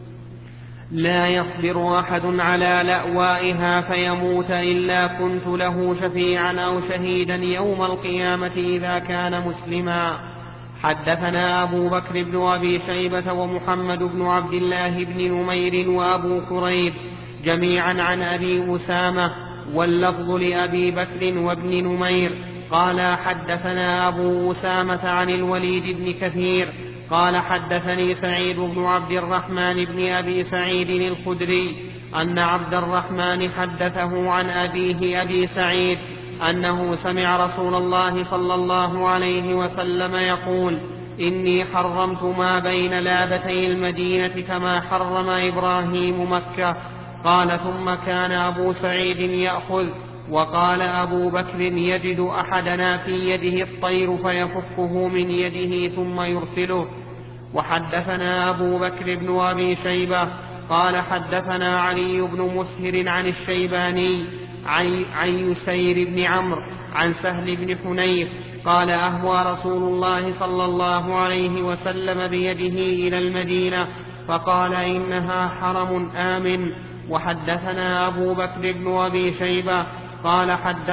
لا يصبر أحد على لأوائها فيموت إلا كنت له شفيعا أو شهيدا يوم القيامة إذا كان مسلما. حدثنا أبو بكر بن أبي شيبة ومحمد بن عبد الله بن نمير وأبو كريب جميعا عن أبي أسامة واللفظ لأبي بكر وابن نمير قال حدثنا أبو أسامة عن الوليد بن كثير قال حدثني سعيد بن عبد الرحمن بن أبي سعيد الخدري أن عبد الرحمن حدثه عن أبيه أبي سعيد أنه سمع رسول الله صلى الله عليه وسلم يقول إني حرمت ما بين لابتي المدينة كما حرم إبراهيم مكة. قال ثم كان أبو سعيد يأخذ وقال أبو بكر يجد أحدنا في يده الطير فيفكه من يده ثم يرسله. وحدثنا أبو بكر بن أبي شيبة قال حدثنا علي بن مسهر عن الشيباني عن يسير بن عمرو عن سهل بن حنيف قال أهوى رسول الله صلى الله عليه وسلم بيده إلى المدينة فقال إنها حرم آمن. وحدثنا أبو بكر بن أبي شيبة قال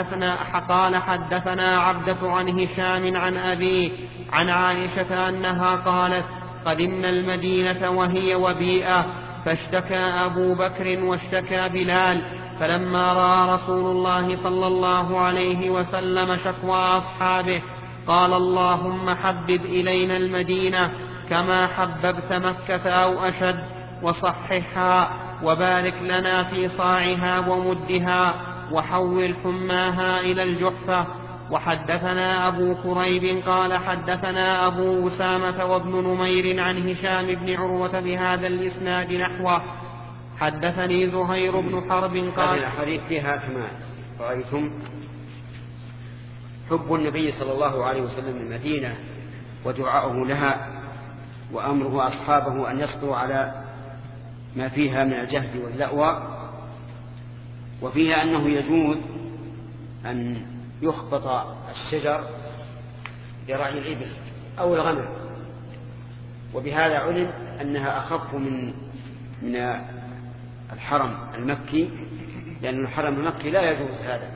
حدثنا عبدة عن هشام عن أبيه عن عائشة أنها قالت قدمنا المدينة وهي وبيئة فاشتكى أبو بكر واشتكى بلال فلما رأى رسول الله صلى الله عليه وسلم شكوى أصحابه قال اللهم حبب إلينا المدينة كما حببت مكة أو أشد وصححها وبارك لنا في صاعها ومدها وحول حماها إلى الجحفة. وحدثنا أبو كريب قال حدثنا أبو أسامة وابن نمير عن هشام بن عروة بهذا الإسناد نحوه. حدثني زهير بن حرب قال الحديث فيها كما رأيتم حب النبي صلى الله عليه وسلم المدينة ودعاؤه لها وأمره أصحابه أن يصبروا على ما فيها من الجهد واللأوى. وفيها أنه يجوز أن يخبط الشجر لرعي الإبل أو الغنم وبهذا علم أنها أخف من الحرم المكي لأن الحرم المكي لا يجوز هذا.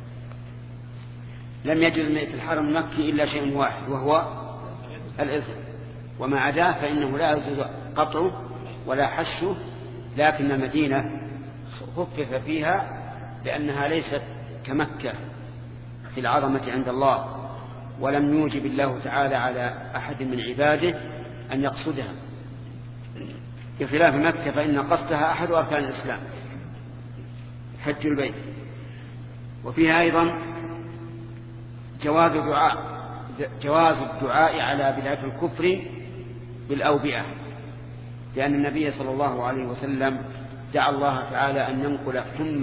لم يجوز في الحرم المكي إلا شيء واحد وهو الإذن وما عداه فإنه لا يجوز قطعه ولا حشه. لكن المدينة خفف فيها لأنها ليست كمكة في العظمة عند الله ولم يوجب الله تعالى على أحد من عباده أن يقصدها بخلاف مكة فإن قصدها أحد أركان الإسلام حج البيت. وفيها أيضا جواز الدعاء على بلاد الكفر بالأوبئة لأن النبي صلى الله عليه وسلم دعا الله تعالى أن ينقل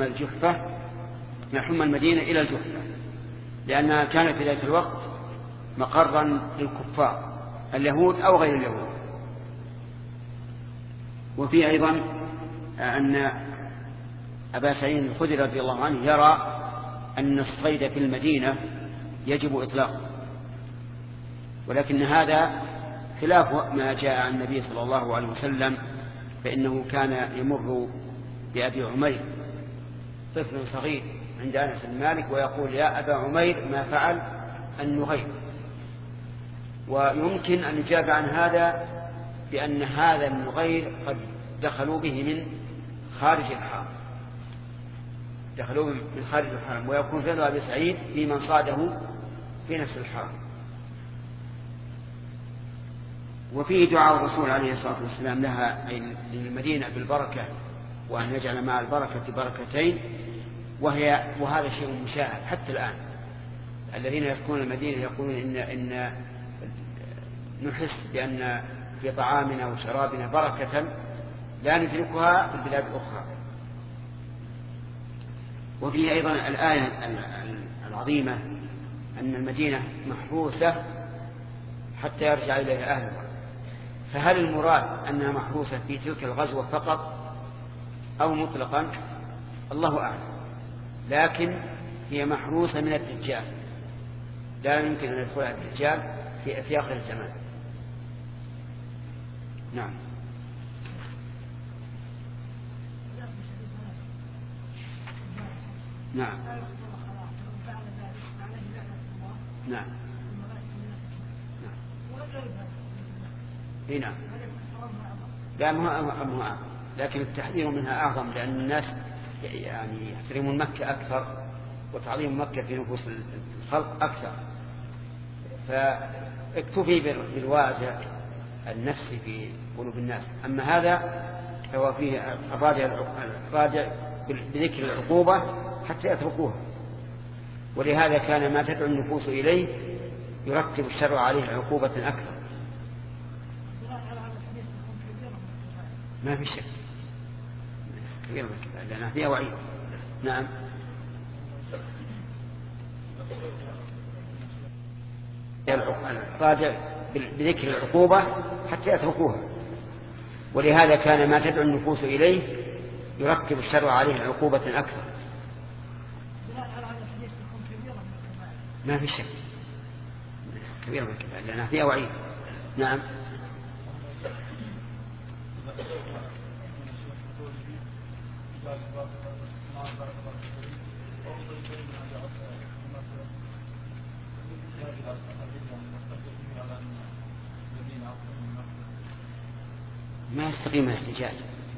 حم المدينة إلى الجحفة لأنها كانت في ذلك الوقت مقرا للكفار اليهود أو غير اليهود. وفي أيضا أن أبا سعيد الخدري رضي الله عنه يرى أن الصيد في المدينة يجب إطلاقه ولكن هذا خلاف ما جاء عن النبي صلى الله عليه وسلم فإنه كان يمر بأبي عمير طفل صغير عند أنس بن مالك ويقول يا أبا عمير ما فعل النغير. ويمكن أن يجاب عن هذا بأن هذا النغير قد دخلوا به من خارج الحرم دخلوه من خارج الحرم، ويكون فعل أبي سعيد في من صاده في نفس الحرم. وفيه دعاء الرسول عليه الصلاة والسلام لها أي للمدينة بالبركة، وأن يجعل مع البركة بركتين، وهذا شيء مشاهد حتى الآن. الذين يسكنون المدينة يقولون إن نحس بأن في طعامنا وشرابنا بركة لا ندركها في البلاد الأخرى. وفيه أيضا الآية العظيمة أن المدينة محروسة حتى يرجع إليها أهلها. فهل المراد أنها محروسة في تلك الغزوة فقط أو مطلقا؟ الله أعلم، لكن هي محروسة من الدجال، لا يمكن أن يدخلها الدجال في آخر الزمان. نعم. نعم. نعم. نعم. لا مو لكن التحذير منها أعظم، لأن الناس يعني يحترمون مكة أكثر، وتعظيم مكة في نفوس الخلق أكثر، فاكتفي بالوازع النفسي في قلوب الناس. أما هذا فهو فيه الرادع بذكر العقوبة حتى يتركوها، ولهذا كان ما تدعو النفوس إليه يرتب الشرع عليه عقوبة أكثر. ما في شك كبير لأنها فيها وعيد. نعم. الرادع بذكر العقوبة حتى يتركوها، ولهذا كان ما تدعو النفوس إليه يرتب الشرع عليه عقوبة أكثر. ما في شك كبير من كذا لأنها فيها وعيد. نعم. ما يستقيم الاحتجاج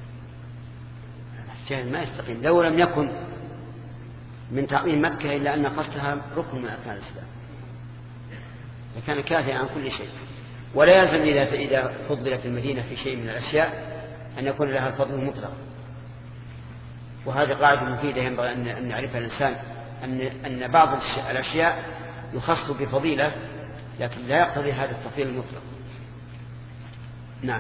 ما يستقيم لو لم يكن من تعظيم مكة إلا أن قصدها ركن من أركان الإسلام، لكان كافيا عن كل شيء. ولا يلزم إذا فضلت المدينة في شيء من الأشياء أن يكون لها الفضل المطلق. وهذه قاعدة مفيدة ينبغي أن يعرفها الإنسان، أن بعض الأشياء يخص بفضيلة، لكن لا يقتضي هذا التفضيل المطلق. نعم.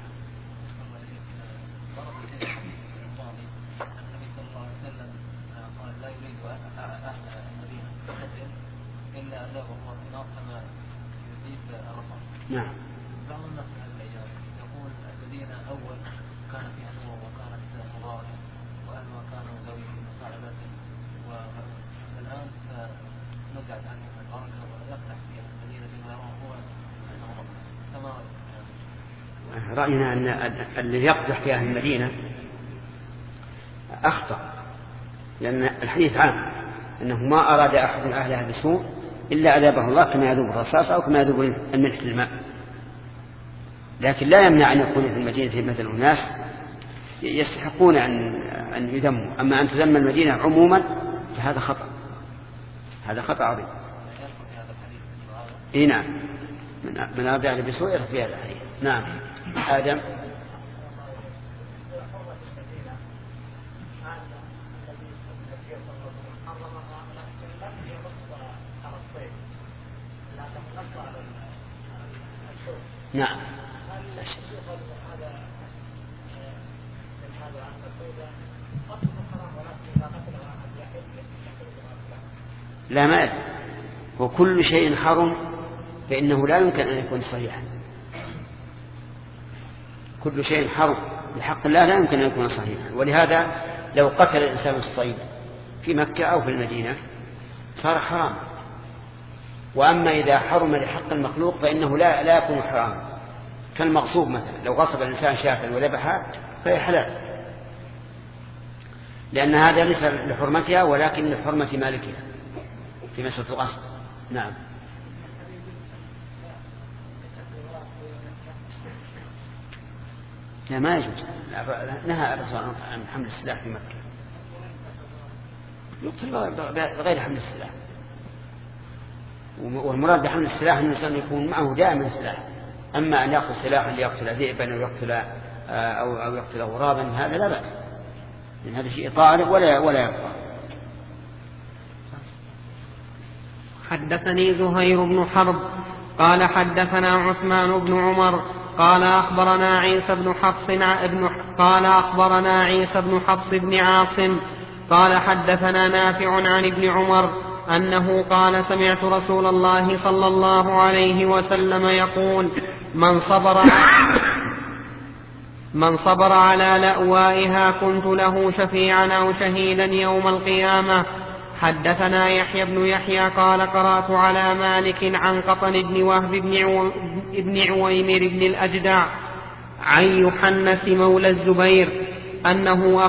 نعم. بعض الناس من الأيام يقول المدينة أول كان فيها نور وكانت مباركة وأهلها كانوا ذوي مساعدة، والآن نزعت عنهم البركة ويفتح فيها المدينة بما هو كما رأينا أن الذي يقدح فيها المدينة أخطأ، لأن الحديث عام أنه ما أراد أحد أهلها بسوء إلا أذابه الله كما يذوب الرصاص أو كما يذوب الملح في الماء. لكن لا يمنع أن يكون في المدينة مثل الناس يستحقون أن يذموا. أما أن تذم المدينة عموما فهذا خطأ، هذا خطأ عظيم. إيه نعم، من أراد أهل بسوء يرد في هذا الحديث. نعم. آدم. نعم. لا ما أدري، وكل شيء حرم فإنه لا يمكن أن يكون صحيحا. كل شيء حرم بحق الله لا يمكن أن يكون صحيحا. ولهذا لو قتل الإنسان الصيد في مكة أو في المدينة صار حرام. وأما إذا حرم لحق المخلوق فإنه لا يكون حراما، كالمغصوب مثلا، لو غصب الإنسان شاة وذبحها فهي حلال، لأن هذا ليس لحرمتها ولكن لحرمة مالكها في مسألة الغصب. نعم. لا ما يجوز، نهى الرسول عن حمل السلاح في مكة. يقتل بغير حمل السلاح. والمراد بحمل السلاح أن الإنسان يكون معه دائما السلاح. أما أن يأخذ سلاحا ليقتل ذئبا أو يقتل غرابا هذا لا بأس، لأن هذا شيء طارئ ولا يبقى. حدثني زهير بن حرب قال حدثنا عثمان بن عمر قال أخبرنا عيسى بن حفص بن عاصم قال حدثنا نافع عن ابن عمر أنه قال سمعت رسول الله صلى الله عليه وسلم يقول من صبر على لأوائها كنت له شفيعا أو شهيدا يوم القيامة. حدثنا يحيى بن يحيى قال قرأت على مالك عن قطن بن وهب بن عويمر بن الأجدع عن يحنس مولى الزبير أنه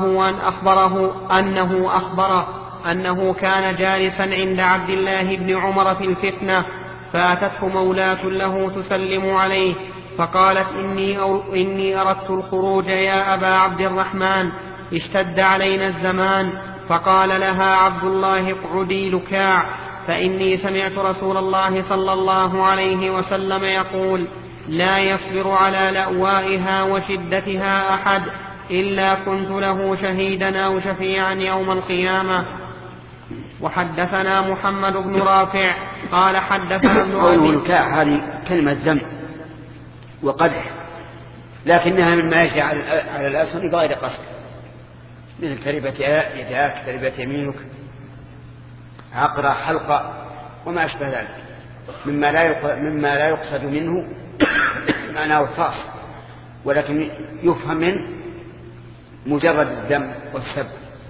أخبره أنه كان جالسا عند عبد الله بن عمر في الفتنة، فأتته مولاة له تسلم عليه فقالت إني أردت الخروج يا أبا عبد الرحمن، اشتد علينا الزمان. فقال لها عبد الله اقعدي لكاع، فإني سمعت رسول الله صلى الله عليه وسلم يقول لا يصبر على لأوائها وشدتها أحد إلا كنت له شهيدا أو شفيعا يوم القيامة. وحدثنا محمد بن رافع قال حدثنا ابن أبي لكاع هذه كلمة ذم وقدح، لكنها مما يجري على الأسر بغير قصد، مثل تربت يداك، تربت يمينك، عقرة، حلقة وما أشبه ذلك مما لا يقصد منه معناه الخاص، ولكن يفهم من مجرد الذم والسب.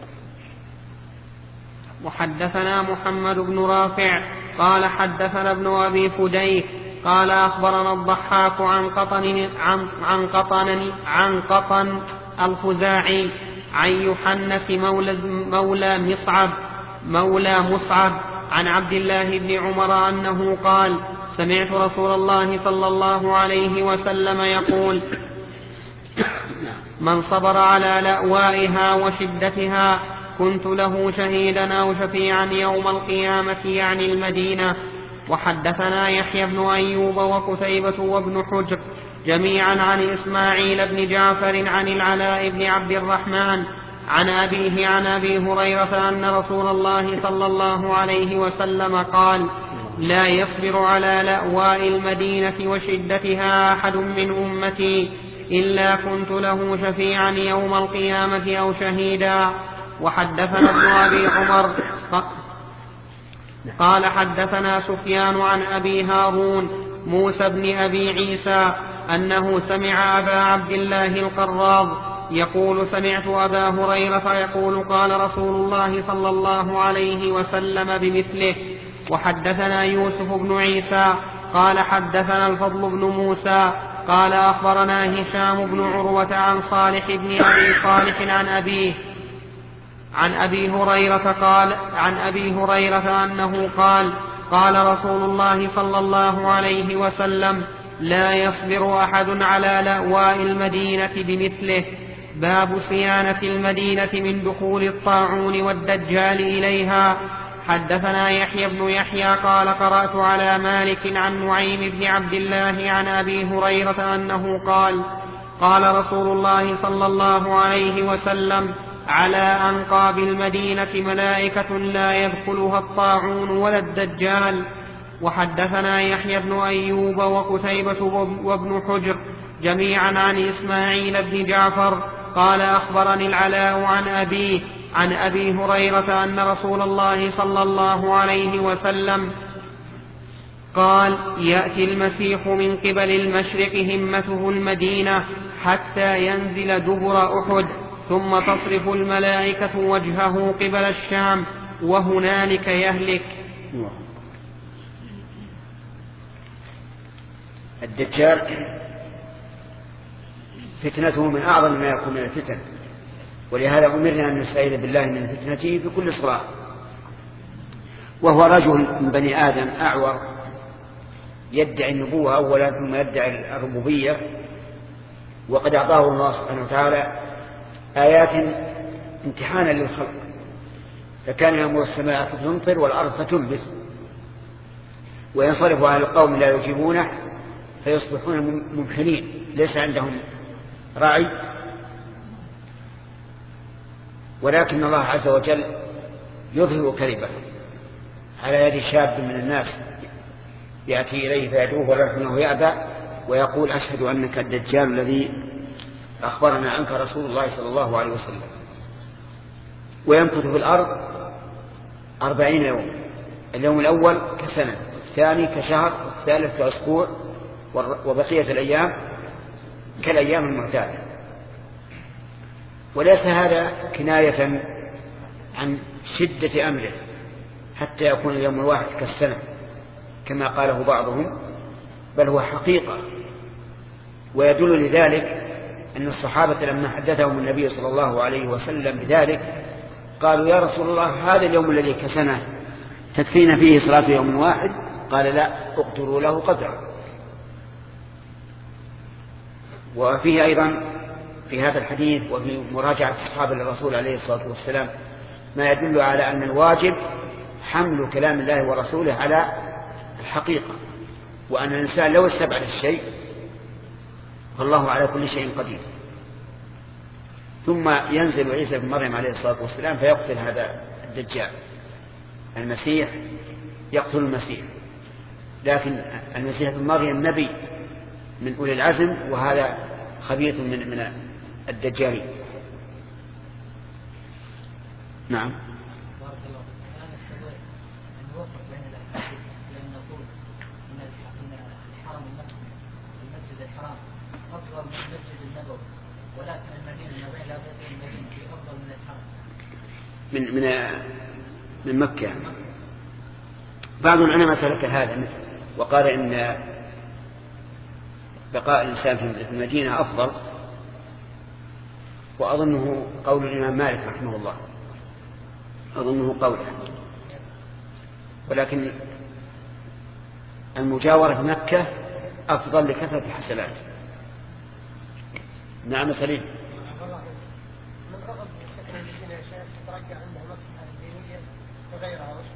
وحدثنا محمد بن رافع قال حدثنا ابن أبي فديك قال أخبرنا الضحاك عن قطن الخزاعي عن يحنس مولى مصعب عن عبد الله بن عمر أنه قال سمعت رسول الله صلى الله عليه وسلم يقول من صبر على لأوائها وشدتها كنت له شهيدا أو شفيعا يوم القيامة يعني المدينة. وحدثنا يحيى بن أيوب وقتيبة وابن حجر جميعا عن إسماعيل بن جعفر عن العلاء بن عبد الرحمن عن أبيه عن أبي هريرة أن رسول الله صلى الله عليه وسلم قال لا يصبر على لأواء المدينة وشدتها أحد من أمتي إلا كنت له شفيعا يوم القيامة أو شهيدا. وحدثنا ابن أبي عمر قال حدثنا سفيان عن أبي هارون موسى بن أبي عيسى أنه سمع أبا عبد الله القراض يقول سمعت أبا هريرة يقول قال رسول الله صلى الله عليه وسلم بمثله. وحدثنا يوسف بن عيسى قال حدثنا الفضل بن موسى قال أخبرنا هشام بن عروة عن صالح بن أبي صالح عن أبي هريرة أنه قال قال رسول الله صلى الله عليه وسلم لا يصبر أحد على لأواء المدينة بمثله. باب صيانة المدينة من دخول الطاعون والدجال إليها. حدثنا يحيى بن يحيى قال قرأت على مالك عن نعيم بن عبد الله عن أبي هريرة أنه قال قال رسول الله صلى الله عليه وسلم على أنقاب المدينة ملائكة لا يدخلها الطاعون ولا الدجال. وحدثنا يحيى بن أيوب وقتيبة وابن حجر جميعا عن إسماعيل بن جعفر قال أخبرني العلاء عن أبي هريرة أن رسول الله صلى الله عليه وسلم قال يأتي المسيح من قبل المشرق همته المدينة حتى ينزل دبر أحد ثم تصرف الملائكة وجهه قبل الشام وهنالك يهلك. الدجال فتنته من أعظم ما يكون من الفتن، ولهذا أمرنا أن نستعيذ بالله من فتنته بكل صراط. وهو رجل من بني آدم أعور يدعي النبوة أولا ثم يدعي الربوبية، وقد أعطاه الله سبحانه وتعالى آيات امتحانا للخلق، فكان يأمر السماء فتمطر والأرض فتنبت، وينصرف أهل القوم لا يجيبونه فيصبحون ممحنين ليس عندهم راعي. ولكن الله عز وجل يظهر كذبه على يد شاب من الناس يأتي إليه فيدعوه ولكنه يأبى ويقول أشهد أنك الدجال الذي أخبرنا عنك رسول الله صلى الله عليه وسلم. ويمكث في الأرض 40 يوم، اليوم الأول كسنة، الثاني كشهر، والثالث كأسبوع، وبقية الأيام كالأيام المعتادة. وليس هذا كناية عن شدة أمره حتى يكون اليوم الواحد كالسنة كما قاله بعضهم، بل هو حقيقة. ويدل لذلك أن الصحابة لما حدثهم النبي صلى الله عليه وسلم بذلك قالوا يا رسول الله هذا اليوم الذي كسنة تكفينا فيه صلاة يوم واحد؟ قال لا، اقدروا له قدره. وفيه أيضا في هذا الحديث وفي مراجعة الصحابة للرسول عليه الصلاة والسلام ما يدل على أن الواجب حمل كلام الله ورسوله على الحقيقة، وأن الإنسان لو استبعد الشيء فالله على كل شيء قدير. ثم ينزل عيسى بن مريم عليه الصلاة والسلام فيقتل هذا الدجال. المسيح يقتل المسيح، لكن المسيح بن مريم نبي من أولي العزم، وهذا خبيث من الدجالين. نعم. بارك الله فيك. الآن نستطيع أن نوفق بين الأحاديث لأن نقول إن الحرم المكي المسجد الحرام أفضل من المسجد النبوي، ولكن المدينة النبوية لا بد من المدينة هي أفضل من الحرم من مكة. بعض العلماء سلك هذا وقال إن بقاء الإنسان في المدينة أفضل، وأظنه قول الإمام مالك رحمه الله، أظنه قوله. ولكن المجاورة في مكة أفضل لكثرة الحسنات. نعم سليم. من رغب في سكن المدينة يا شيخ يترجع عنده مصلحة دينية وغيرها، وش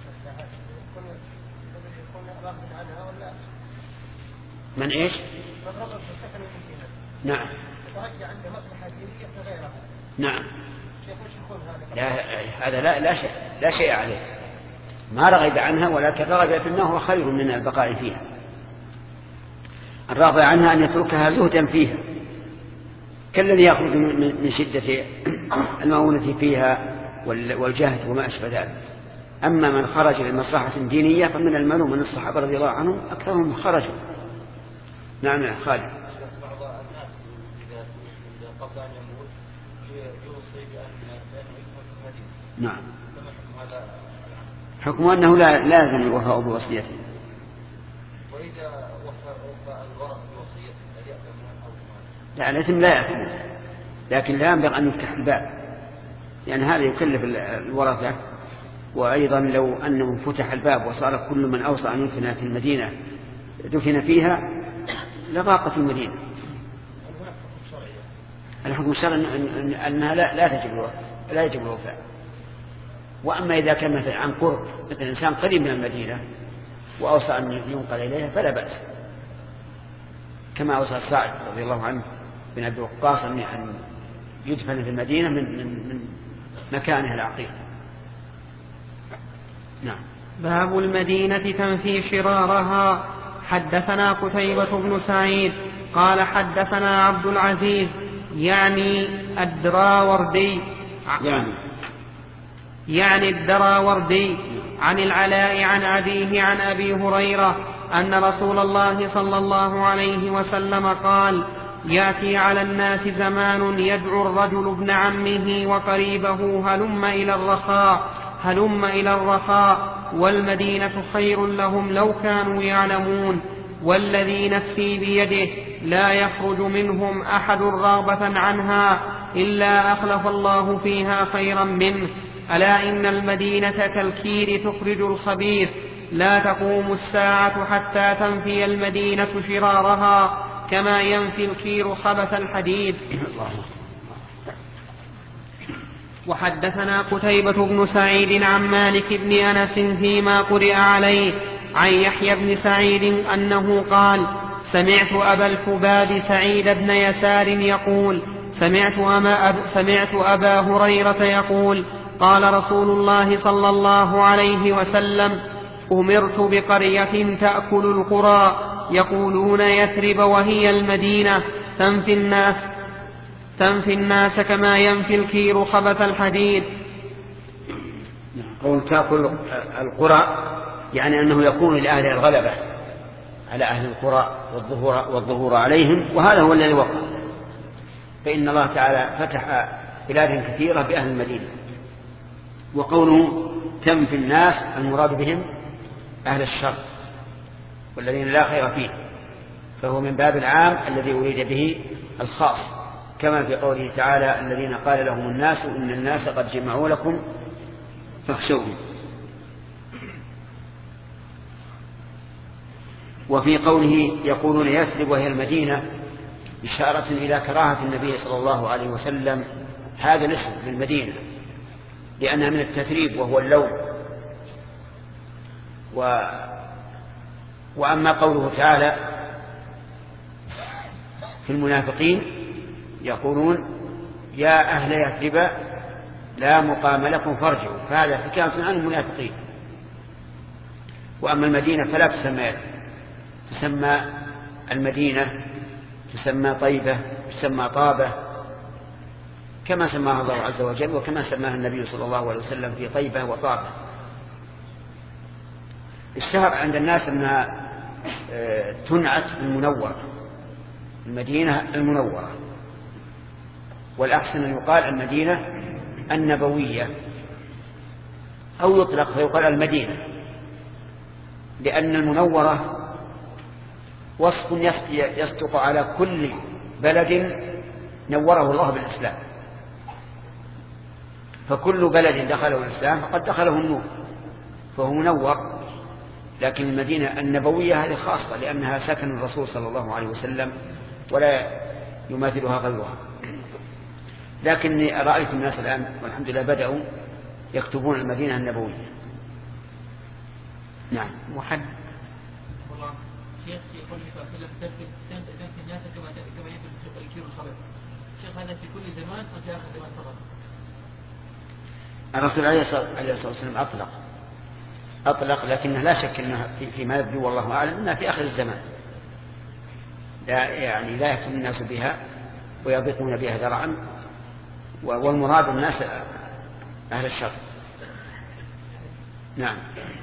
يكون راغب عنها ولا؟ من إيش؟ من رغب في سكن المدينة. نعم. يترجع عنده مصلحة دينية وغيرها. نعم. شيخ وش يكون هذا؟ لا هذا لا شيء عليه، ما رغب عنها، ولكن رغب في أنه هو خير من البقاء فيها. الراغب عنها أن يتركها زهدا فيها، كالذي يخرج من شدة المؤونة فيها والجهد وما أشبه ذلك. أما من خرج لمصلحة دينية فمن المعلوم أن الصحابة رضي الله عنهم أكثرهم خرجوا. نعم يا خالد. بعض الناس إذا قبل أن يموت يوصي بأنه يدفن في المدينة. نعم. فما حكم هذا؟ حكم أنه لا لازم الوفاء بوصيته. وإذا وفى الورث بوصيته هل يأثمون أو لا الإثم لا يأثمون، لكن لا ينبغي أن يفتح الباب، يعني هذا يكلف الورثة. وأيضا لو أنه فتح الباب وصار كل من أوصى أن يدفن في المدينة دفن فيها لضاقت المدينة. الحكم الشرعي أنها لا يجب الوفاء. وأما إذا كان مثلا عن قرب، مثل إنسان قريب من المدينة وأوصى أن ينقل إليها فلا بأس، كما أوصى سعد رضي الله عنه بن أبي وقاص أن يدفن في المدينة من مكانه العقيق. نعم. باب المدينة تنفي شرارها. حدثنا قتيبة بن سعيد قال حدثنا عبد العزيز يعني الدراوردي عن العلاء عن أبيه عن أبي هريرة أن رسول الله صلى الله عليه وسلم قال: يأتي على الناس زمان يدعو الرجل ابن عمه وقريبه هلم إلى الرخاء والمدينة خير لهم لو كانوا يعلمون، والذي نفسي بيده لا يخرج منهم أحد رغبة عنها إلا أخلف الله فيها خيرا منه. ألا إن المدينة كالكير تخرج الخبيث، لا تقوم الساعة حتى تنفي المدينة شرارها كما ينفي الكير خبث الحديد. وحدثنا قتيبة بن سعيد عن مالك بن أنس فيما قرئ عليه عن يحيى بن سعيد أنه قال: سمعت أبا الكباد سعيد بن يسار يقول: سمعت أبا هريرة يقول: قال رسول الله صلى الله عليه وسلم: أمرت بقرية تأكل القرى يقولون يثرب وهي المدينة تنفي الناس كما ينفي الكير خبث الحديد. قول تأكل القرى يعني أنه يكون لأهل الغلبة على أهل القرى والظهور عليهم، وهذا هو الذي وقع، فإن الله تعالى فتح بلاد كثيرة بأهل المدينة. وقوله تنفي الناس المراد بهم أهل الشر والذين لا خير فيه، فهو من باب العام الذي أريد به الخاص، كما في قوله تعالى: الذين قال لهم الناس إن الناس قد جمعوا لكم فاخشوهم. وفي قوله يقولون يثرب وهي المدينة إشارة إلى كراهة النبي صلى الله عليه وسلم هذا الاسم للمدينة، لأنها من التثريب وهو اللون. وأما قوله تعالى في المنافقين يقولون: يا أهل يثرب لا مقام لكم فارجعوا، فهذا حكاية عن المنافقين. وأما المدينة فلا تسمى، تسمى المدينة، تسمى طيبة، تسمى طابة، كما سماها الله عز وجل وكما سماها النبي صلى الله عليه وسلم في طيبة وطابة. اشتهر عند الناس أنها تنعت المنورة، المدينة المنورة، والأحسن أن يقال المدينة النبوية، أو يطلق فيقال المدينة، لأن المنورة وصف يصدق على كل بلد نوره الله بالإسلام، فكل بلد دخله الإسلام فقد دخله النور فهو منور. لكن المدينة النبوية هذه خاصة لأنها سكن الرسول صلى الله عليه وسلم ولا يماثلها غيرها. لكن رأيت الناس الآن والحمد لله بدأوا يكتبون المدينة النبوية. نعم. شيخ يقول تنفي الناس كما ينفي الكير الخبث. شيخ هذا في كل زمان أو في آخر زمان فقط؟ الرسول عليه الصلاة والسلام أطلق، لكنه لا شك أنه فيما يبدو والله أعلم أنها في آخر الزمان، يعني لا يهتم الناس بها ويضيقون بها ذرعا، والمراد الناس أهل الشر. نعم.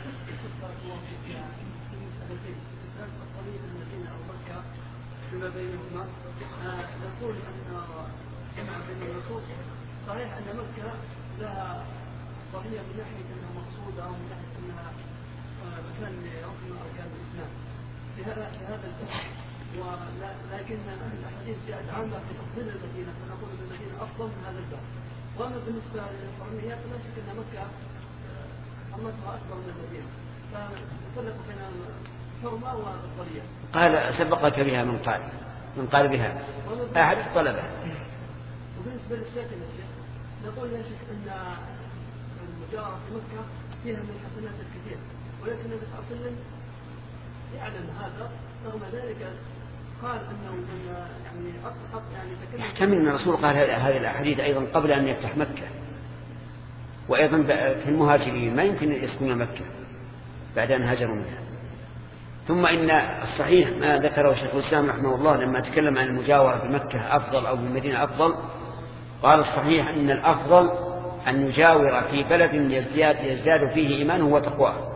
فيما بينهما نقول أن جمع بين النصوص صحيح أن مكة لها قضية من ناحية أنها مقصودة أو من ناحية أنها مكان ركن من أركان الإسلام في هذا الاسم، ولكن الأحاديث جاءت عامة في تفضيل المدينة، فنقول أن المدينة أفضل من هذا الباب. وأما بالنسبة للحرميات فلا شك أن مكة حرمتها أكبر من المدينة، فنفرق بين الحرمة والضرية. قال سبقك بها من قال بها أحد الطلبة. وبالنسبة للساكن نقول لا شك أن المجاورة في مكة فيها من الحسنات الكثير، ولكن النبي صلى الله عليه وسلم يعلم هذا، رغم ذلك قال أنه يعني تكلم. يحتمل أن الرسول قال هذه الأحاديث أيضا قبل أن يفتح مكة، وأيضا في المهاجرين ما يمكن يسكنون مكة بعد أن هاجروا منها. ثم إن الصحيح ما ذكره شيخ الإسلام رحمه الله لما تكلم عن المجاورة بمكة أفضل أو بالمدينة أفضل، قال الصحيح إن الأفضل أن يجاور في بلد يزداد فيه إيمانه وتقواه.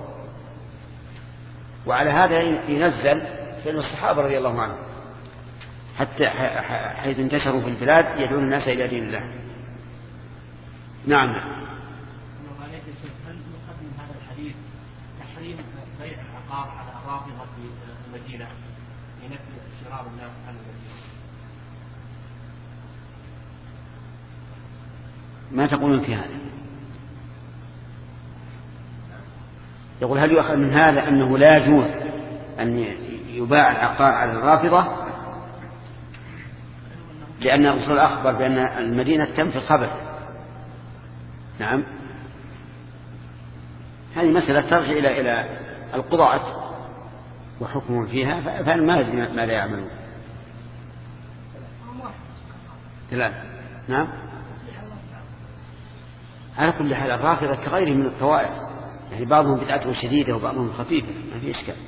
وعلى هذا ينزل فإن الصحابة رضي الله عنهم حتى حيث انتشروا في البلاد يدعون الناس إلى دين الله. نعم. هل نقدم هذا الحديث تحريم بيع العقار على الرافضة في المدينة لنفي شرار الناس عن المدينة؟ ما تقولون في هذا؟ يقول هل يؤخذ من هذا أنه لا يجوز أن يباع العقار على الرافضة لأن الرسول أخبر بأن المدينة تنفي الخبث، نعم، هذه مسألة ترجع إلى القضاة وحكمهم فيها، فأنا ما أدري ماذا يعملون. ثلاث. نعم، على كل حال الرافضة كغيره من الطوائف، يعني بعضهم بدعته شديدة وبعضهم خفيفة، ما في إشكال.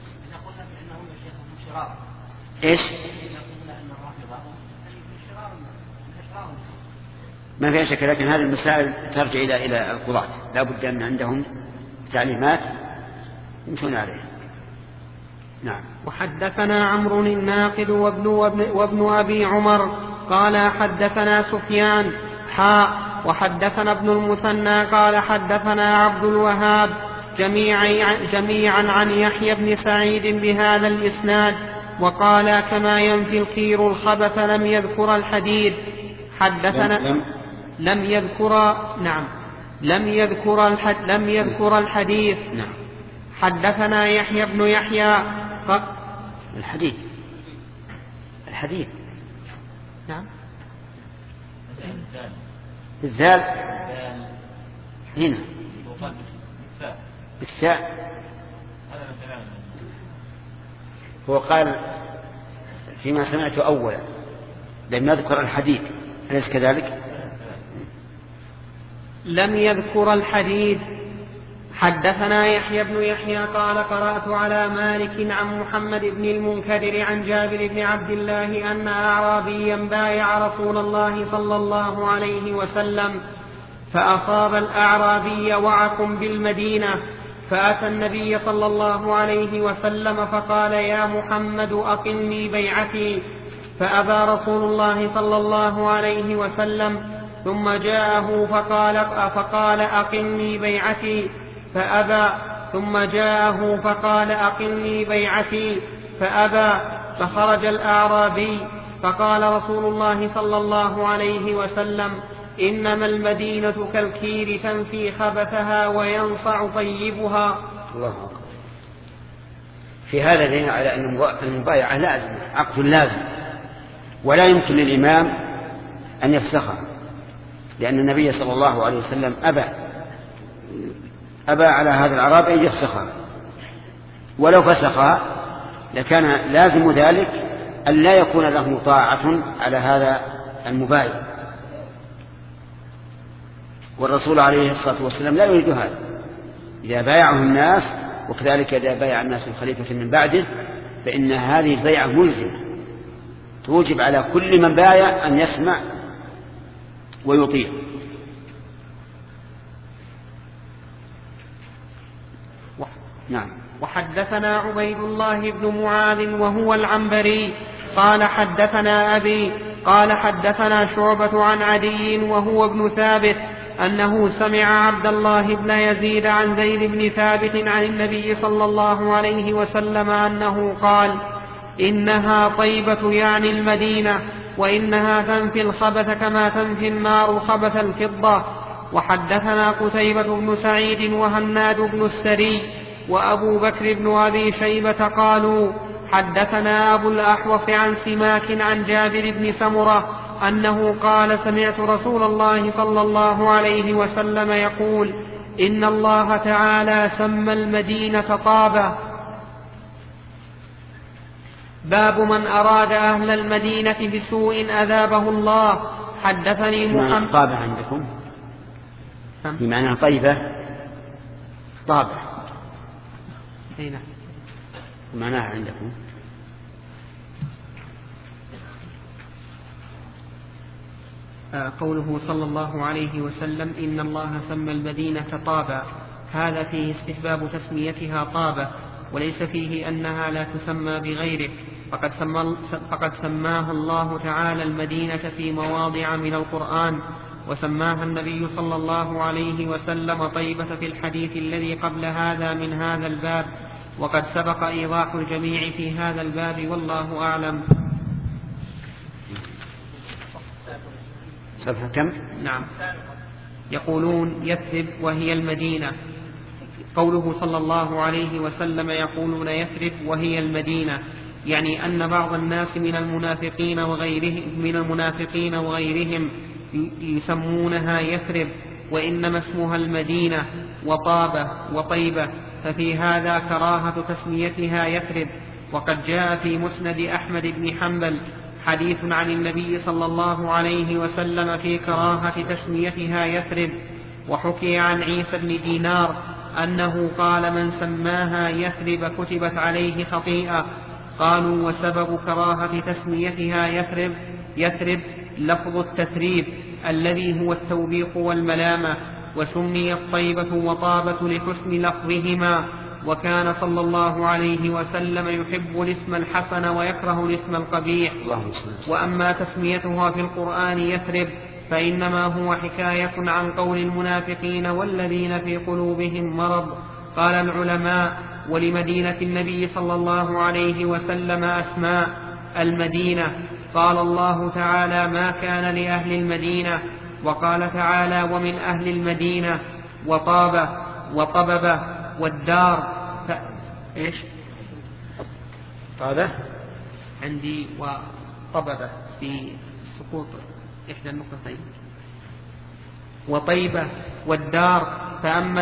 إيش؟ ما في شك، لكن هذه المسائل ترجع إلى القضاة، لا بد أن عندهم تعليمات يمشون عليها. نعم. وحدثنا عمرو الناقد وابن أبي عمر قال حدثنا سفيان وحدثنا ابن المثنى قال حدثنا عبد الوهاب جميعا عن يحيى بن سعيد بهذا الإسناد، وقال كما ينفي الكير الخبث لم يذكر الحديد. حدثنا لم يذكر الحديث. نعم. حدثنا يحيى بن يحيى الحديث. نعم. بالذال هنا بالثاء. هو قال فيما سمعت أولا لم يذكر الحديث، أليس كذلك؟ لم يذكر الحديث. حدثنا يحيى بن يحيى قال قرأت على مالك عن محمد بن المنكدر عن جابر بن عبد الله أن أعرابيا بايع رسول الله صلى الله عليه وسلم، فأصاب الأعرابي وعكم بالمدينة، فأتى النبي صلى الله عليه وسلم فقال يا محمد أقلني بيعتي، فأبى رسول الله صلى الله عليه وسلم، ثم جاءه فقال أقلني بيعتي، فأبى، ثم جاءه فقال أقلني بيعتي، فأبى، فخرج الأعرابي، فقال رسول الله صلى الله عليه وسلم إنما المدينة كالكير تنفي خبثها وينصع طيبها. الله أكبر. في هذا دليل على أن المبايعة لازم، عقد لازم، ولا يمكن للإمام أن يفسخها، لأن النبي صلى الله عليه وسلم أبى على هذا الأعرابي أن يفسخها، ولو فسخها لكان لازم ذلك أن لا يكون له طاعة على هذا المبايع، والرسول عليه الصلاة والسلام لا يريد هذا. إذا بايعه الناس، وكذلك إذا بايع الناس الخليفة من بعده، فإن هذه البيعة ملزمة توجب على كل من بايع أن يسمع ويطيع. نعم. وحدثنا عبيد الله بن معاذ وهو العنبري قال حدثنا أبي قال حدثنا شعبة عن عدي وهو ابن ثابت أنه سمع عبد الله بن يزيد عن زيد بن ثابت عن النبي صلى الله عليه وسلم أنه قال إنها طيبة يعني المدينة، وإنها تنفي الخبث كما تنفي النار خبث الفضة. وحدثنا قتيبة بن سعيد وهناد بن السري وأبو بكر بن أبي شيبة قالوا حدثنا أبو الأحوص عن سماك عن جابر بن سمرة أنه قال سمعت رسول الله صلى الله عليه وسلم يقول إن الله تعالى سمى المدينة طابة. باب من أراد أهل المدينة بسوء أذابه الله. حدثني محمد. طابة عندكم بمعنى طيبة، طابة هنا معناها عندكم قوله صلى الله عليه وسلم إن الله سمى المدينة طابة، هذا فيه استحباب تسميتها طابة، وليس فيه أنها لا تسمى بغيره، فقد سماها الله تعالى المدينة في مواضع من القرآن، وسماها النبي صلى الله عليه وسلم طيبة في الحديث الذي قبل هذا من هذا الباب، وقد سبق إيضاح الجميع في هذا الباب والله أعلم. صفحة كم؟ نعم. يقولون يثرب وهي المدينة. قوله صلى الله عليه وسلم يقولون يثرب وهي المدينة، يعني أن بعض الناس من المنافقين وغيرهم يسمونها يثرب، وإنما اسمها المدينة وطابة وطيبة، ففي هذا كراهة تسميتها يثرب. وقد جاء في مسند أحمد بن حنبل حديث عن النبي صلى الله عليه وسلم في كراهة تسميتها يثرب. وحكي عن عيسى بن دينار أنه قال: من سماها يثرب كتبت عليه خطيئة. قالوا: وسبب كراهة تسميتها يثرب لفظ التثريب الذي هو التوبيخ والملامة، وسميت طيبة وطابة لحسن لفظهما. وكان صلى الله عليه وسلم يحب الاسم الحسن ويكره الاسم القبيح. وأما تسميتها في القرآن يثرب فإنما هو حكاية عن قول المنافقين والذين في قلوبهم مرض. قال العلماء: ولمدينة النبي صلى الله عليه وسلم أسماء: المدينة قال الله تعالى: ما كان لأهل المدينة. وقال تعالى: ومن أهل المدينة. وطابة وطببة والدار إيش؟ طابة عندي وطببة في سقوط إحدى النقطتين. وطيبة والدار، فأما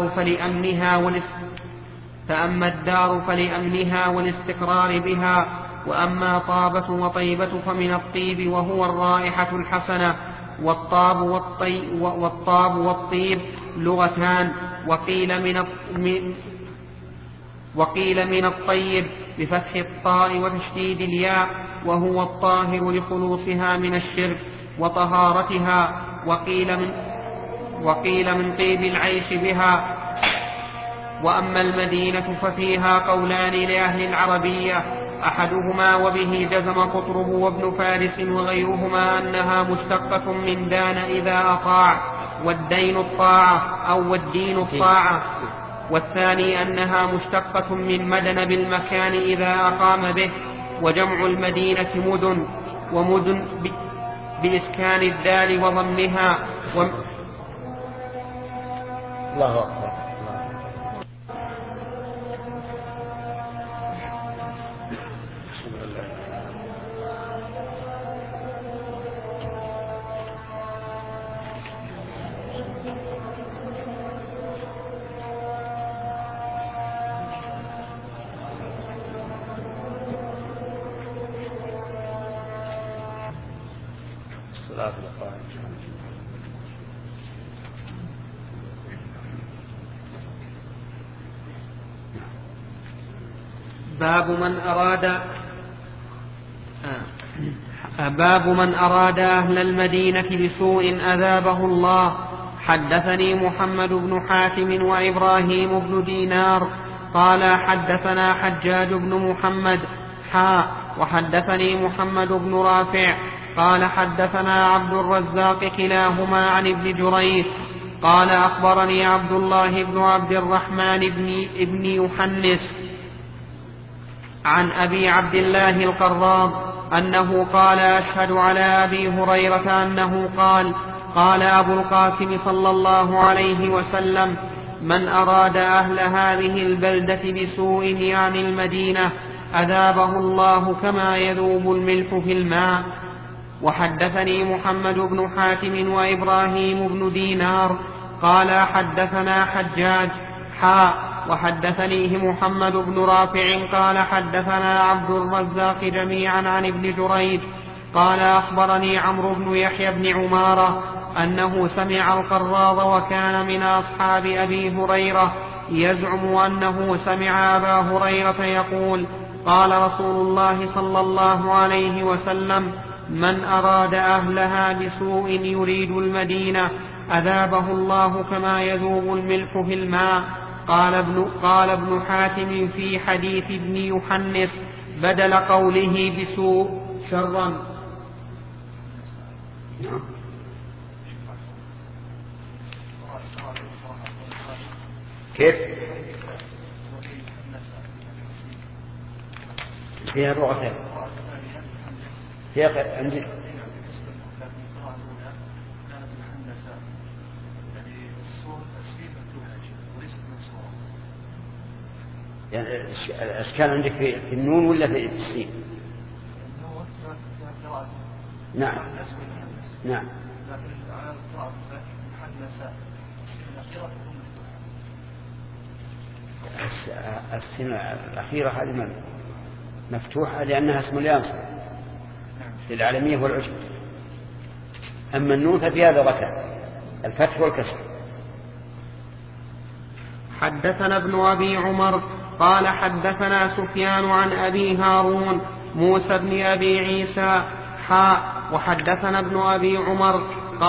الدار فلأمنها والاستقرار بها، وأما طابة وطيبة فمن الطيب وهو الرائحة الحسنة. والطاب والطيب لغتان، وقيل من الطيب بفتح الطاء وتشديد الياء، وهو الطاهر لخلوصها من الشرك وطهارتها. وقيل من طيب العيش بها. وأما المدينة ففيها قولان لأهل العربية، أحدهما وبه جزم قطرب وابن فارس وغيرهما أنها مشتقة من دان إذا أطاع، والدين الطاعة أو والدين الطاعة. والثاني أنها مشتقة من مدن بالمكان إذا أقام به. وجمع المدينة مدن، ومدن بإسكان الدال وضمها. الله أكبر. باب من أراد أهل المدينة بسوء أذابه الله. حدثني محمد بن حاتم وإبراهيم بن دينار قال حدثنا حجاج بن محمد وحدثني محمد بن رافع قال حدثنا عبد الرزاق كلاهما عن ابن جريج قال أخبرني عبد الله بن عبد الرحمن بن يحنس عن أبي عبد الله القراض أنه قال أشهد على أبي هريرة أنه قال أبو القاسم صلى الله عليه وسلم: من أراد أهل هذه البلدة بسوء يعني المدينة أذابه الله كما يذوب الملح في الماء. وحدثني محمد بن حاتم وإبراهيم بن دينار قال حدثنا حجاج وحدثنيه محمد بن رافع قال حدثنا عبد الرزاق جميعا عن ابن جريج قال أخبرني عمرو بن يحيى بن عمارة أنه سمع القراض وكان من أصحاب أبي هريرة يزعم أنه سمع أبا هريرة يقول: قال رسول الله صلى الله عليه وسلم: من أراد أهلها بسوء يريد المدينة أذابه الله كما يذوب الملح في الماء. قال ابن حاتم في حديث ابن يحنس بدل قوله بسوء شرا. كيف؟ فيها لغتين. فيها عندي يعني الأشكال عندك في النون ولا في السين؟ نعم. النساء الأخيرة تكون مفتوحة. السنة الأخيرة هذه مفتوحة لأنها اسم اليانصر للعالمية والعجم. أما النون ففيها لغتان الفتح والكسر. حدثنا ابن أبي عمر قال حدثنا سفيان عن أبي هارون موسى بن أبي عيسى وحدثنا ابن أبي عمر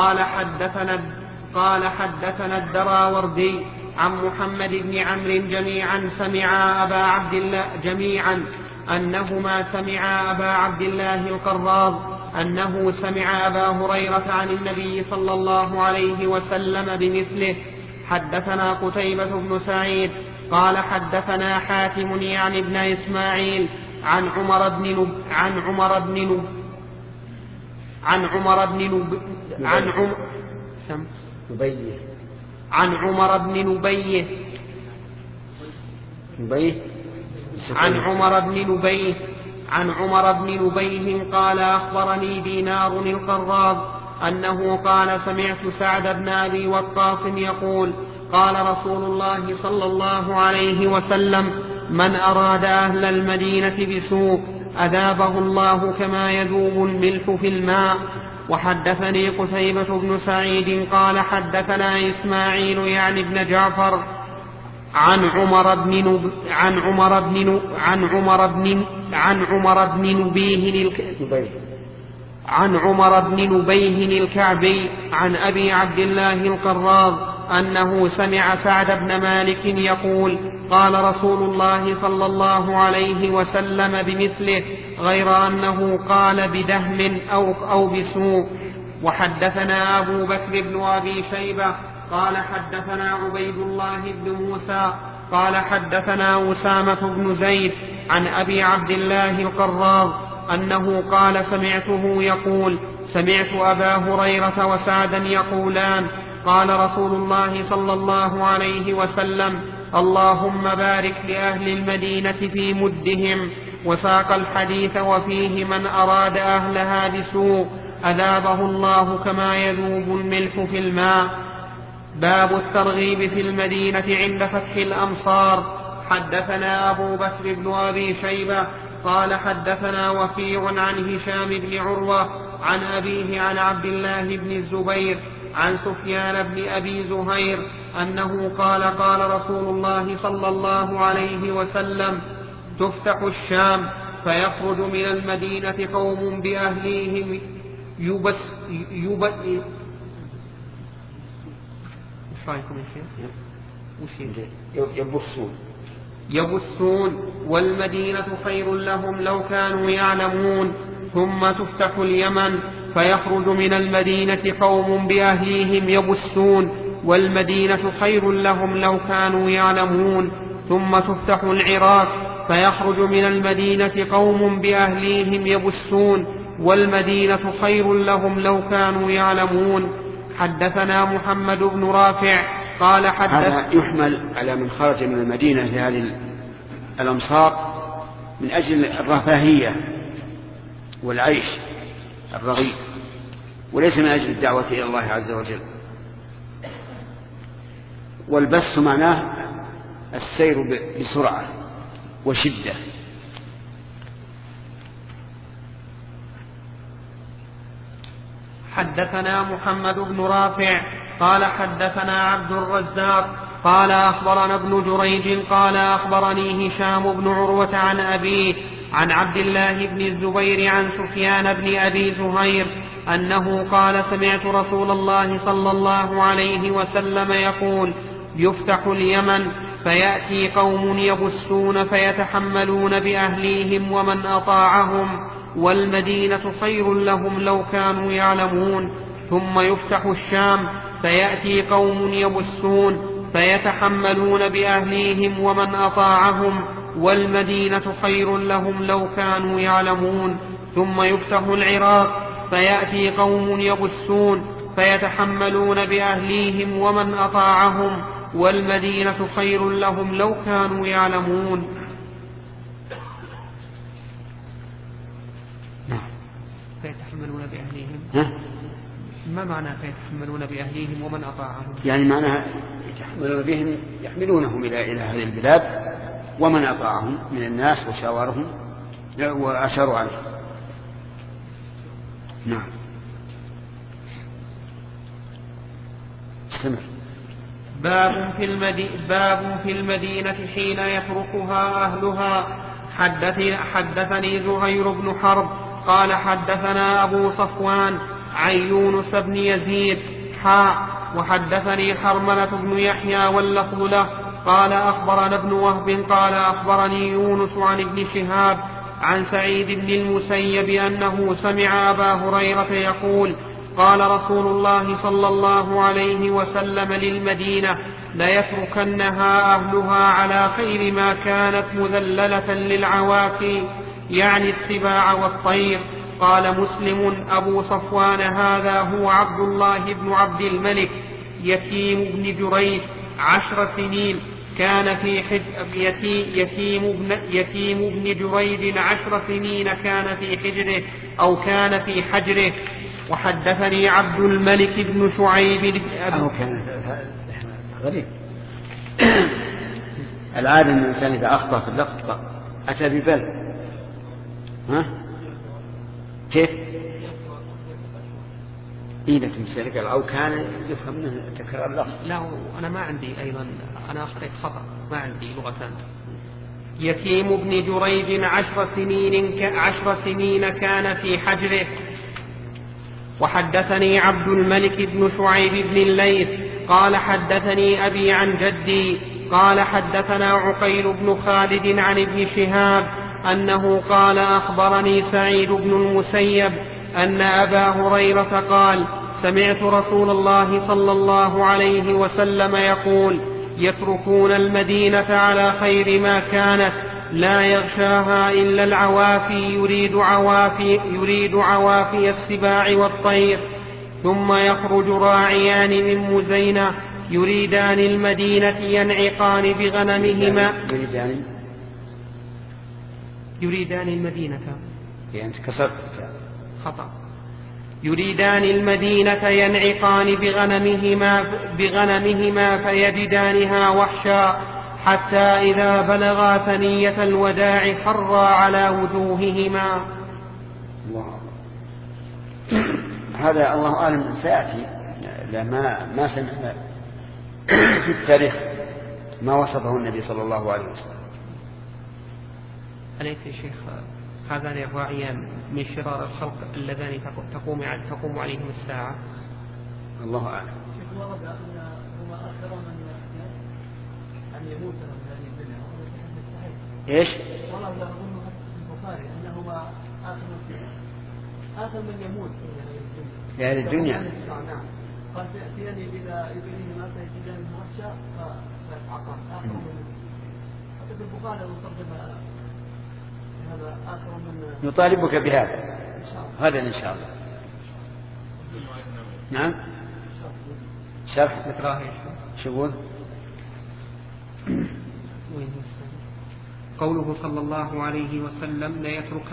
قال حدثنا الدراوردي عن محمد بن عمرو جميعا أنهما سمعا أبا عبد الله القراض أنه سمع أبا هريرة عن النبي صلى الله عليه وسلم بمثله. حدثنا قتيبة بن سعيد قال حدثنا حاتم يعني ابن إسماعيل عن عمر بن نبيه قال أخبرني دينار القراض أنه قال سمعت سعد بن أبي وقاص يقول قال رسول الله صلى الله عليه وسلم من أراد أهل المدينة بسوء أذابه الله كما يذوب الملح في الماء. وحدثني قتيبة بن سعيد قال حدثنا إسماعيل يعني بن جعفر عن عمر بن نبيه الكعبي عن أبي عبد الله القراض أنه سمع سعد بن مالك يقول قال رسول الله صلى الله عليه وسلم بمثله غير أنه قال بدهم أو بسوء. وحدثنا أبو بكر بن أبي شيبة قال حدثنا عبيد الله بن موسى قال حدثنا أسامة بن زيد عن أبي عبد الله القراض أنه قال سمعته يقول سمعت أبا هريرة وسعدا يقولان قال رسول الله صلى الله عليه وسلم اللهم بارك لأهل المدينة في مدهم. وساق الحديث وفيه من أراد أهلها بسوء أذابه الله كما يذوب الملح في الماء. باب الترغيب في المدينة عند فتح الأمصار. حدثنا أبو بكر بن أبي شيبة قال حدثنا وكيع عن هشام بن عروة عن أبيه عن عبد الله بن الزبير عن سفيان بن أبي زهير أنه قال قال رسول الله صلى الله عليه وسلم تفتح الشام فيخرج من المدينة قوم بأهليهم يبثون والمدينة خير لهم لو كانوا يعلمون. ثم تفتح اليمن فيخرج من المدينة قوم بأهليهم يبثون والمدينة خير لهم لو كانوا يعلمون. ثم تفتح العراق فيخرج من المدينة قوم بأهليهم يبثون والمدينة خير لهم لو كانوا يعلمون. حدثنا محمد بن رافع قال هذا يحمل على من خرج من المدينة في هذه الأمصار من أجل الرفاهية والعيش الرغيد وليس من أجل الدعوة إلى الله عز وجل. والبث معناه السير بسرعة وشدة. حدثنا محمد بن رافع قال حدثنا عبد الرزاق قال أخبرنا ابن جريج قال أخبرني هشام بن عروة عن أبيه عن عبد الله بن الزبير عن سفيان بن أبي زهير أنه قال سمعت رسول الله صلى الله عليه وسلم يقول يفتح اليمن فيأتي قوم يبثون فيتحملون بأهليهم ومن أطاعهم والمدينة خير لهم لو كانوا يعلمون. ثم يفتح الشام فيأتي قوم يبثون فيتحملون بأهليهم ومن أطاعهم والمدينة خير لهم لو كانوا يعلمون. ثم يفتح العراق فيأتي قوم يبثون فيتحملون بأهليهم ومن أطاعهم والمدينة خير لهم لو كانوا يعلمون. فيتحملون بأهليهم ما معنى فيتحملون بأهليهم ومن أطاعهم؟ يعني معناها يتحملون بهم يحملونهم إلى هذه البلاد ومن أطاعهم من الناس وشاورهم وأشاروا عليه. نعم. استمر. باب في المدينة حين يتركها أهلها. حدثني زهير بن حرب قال حدثنا أبو صفوان عن يونس بن يزيد وحدثني حرملة بن يحيى واللفظ له قال أخبرنا ابن وهب قال أخبرني يونس عن ابن شهاب عن سعيد بن المسيب أنه سمع أبا هريرة يقول قال رسول الله صلى الله عليه وسلم للمدينة ليتركنها أهلها على خير ما كانت مذللة للعوافي يعني السباع والطير. قال مسلم أبو صفوان هذا هو عبد الله بن عبد الملك يتيم بن جريج 10 سنين كان في يتيم بن جريج 10 سنين كان في حجره أو كان في حجره. وحدثني عبد الملك بن شعيب غريب. العادة أن الإنسان إذا أخطأ في اللفظ أتى ببل. ها؟ كيف؟ إذا تمسلك أو كان يفهم منه تكرار اللفظ. لا أنا ما عندي أيضا، أنا أخطأت خطأ، ما عندي لغتان. يتيم ابن جريج 10 سنين كان في حجره. وحدثني عبد الملك بن شعيب بن الليث قال حدثني أبي عن جدي قال حدثنا عقيل بن خالد عن ابن شهاب أنه قال أخبرني سعيد بن المسيب أن أبا هريرة قال سمعت رسول الله صلى الله عليه وسلم يقول يتركون المدينة على خير ما كانت لا يغشاها إلا العوافي يريد عوافي السباع والطير. ثم يخرج راعيان من مزينة يريدان المدينة ينعقان بغنمهما. يريدان المدينة يعني كسرت خطأ. يريدان المدينة ينعقان بغنمهما فيجدانها وحشا حتى إذا بلغا ثنية الوداع خرا على وجوههما. الله. هذا الله أعلم سيأتي ما سمعنا في التاريخ ما وصفه النبي صلى الله عليه وسلم. أليس يا شيخ هذان الراعيان من شرار الخلق اللذان تقوم عليهم الساعة؟ الله أعلم. ورد أنهما آخر أن يموت من هذه الدنيا. إيش؟ ورد أظن في البخاري أنهما آخر من يموت في هذه الدنيا. نعم. قال فيأتيني إذا يبينهما فيجدان وحشا فيتعقان آخر من. حتى في البخاري مقدم هذا آخر من. نطالبك بهذا. هذا إن شاء الله. نعم. شرح شغول. قوله صلى الله عليه وسلم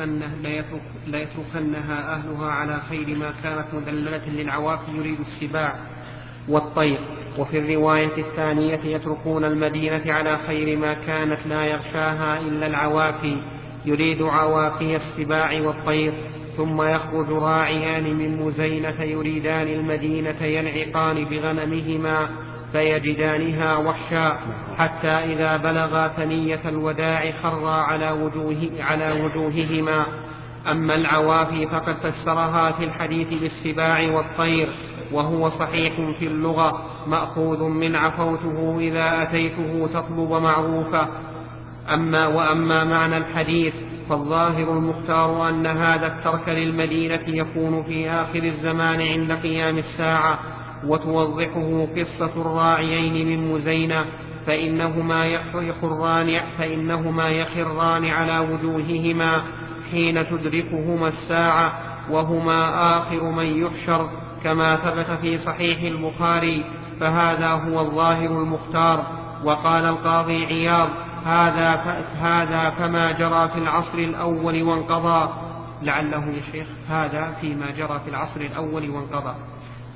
ليتركنها أهلها على خير ما كانت مذللة للعوافي يريد السباع والطير. وفي الرواية الثانية يتركون المدينة على خير ما كانت لا يغشاها إلا العوافي يريد عوافي السباع والطير. ثم يخرج راعيان من مزينة يريدان المدينة ينعقان بغنمهما فيجدانها وحشا حتى إذا بلغا ثنية الوداع خرا على وجوههما. أما العوافي فقد فسرها في الحديث بالسباع والطير وهو صحيح في اللغة مأخوذ من عفوته إذا أتيته تطلب معروفا. وأما معنى الحديث فالظاهر المختار أن هذا الترك للمدينة يكون في آخر الزمان عند قيام الساعة. وتوضحه قصة الراعيين من مزينة فإنهما يخران على وجوههما حين تدركهما الساعة وهما آخر من يحشر كما ثبت في صحيح البخاري. فهذا هو الظاهر المختار. وقال القاضي عياض هذا فما جرى في العصر الأول وانقضى. لعله يا شيخ هذا فيما جرى في العصر الأول وانقضى.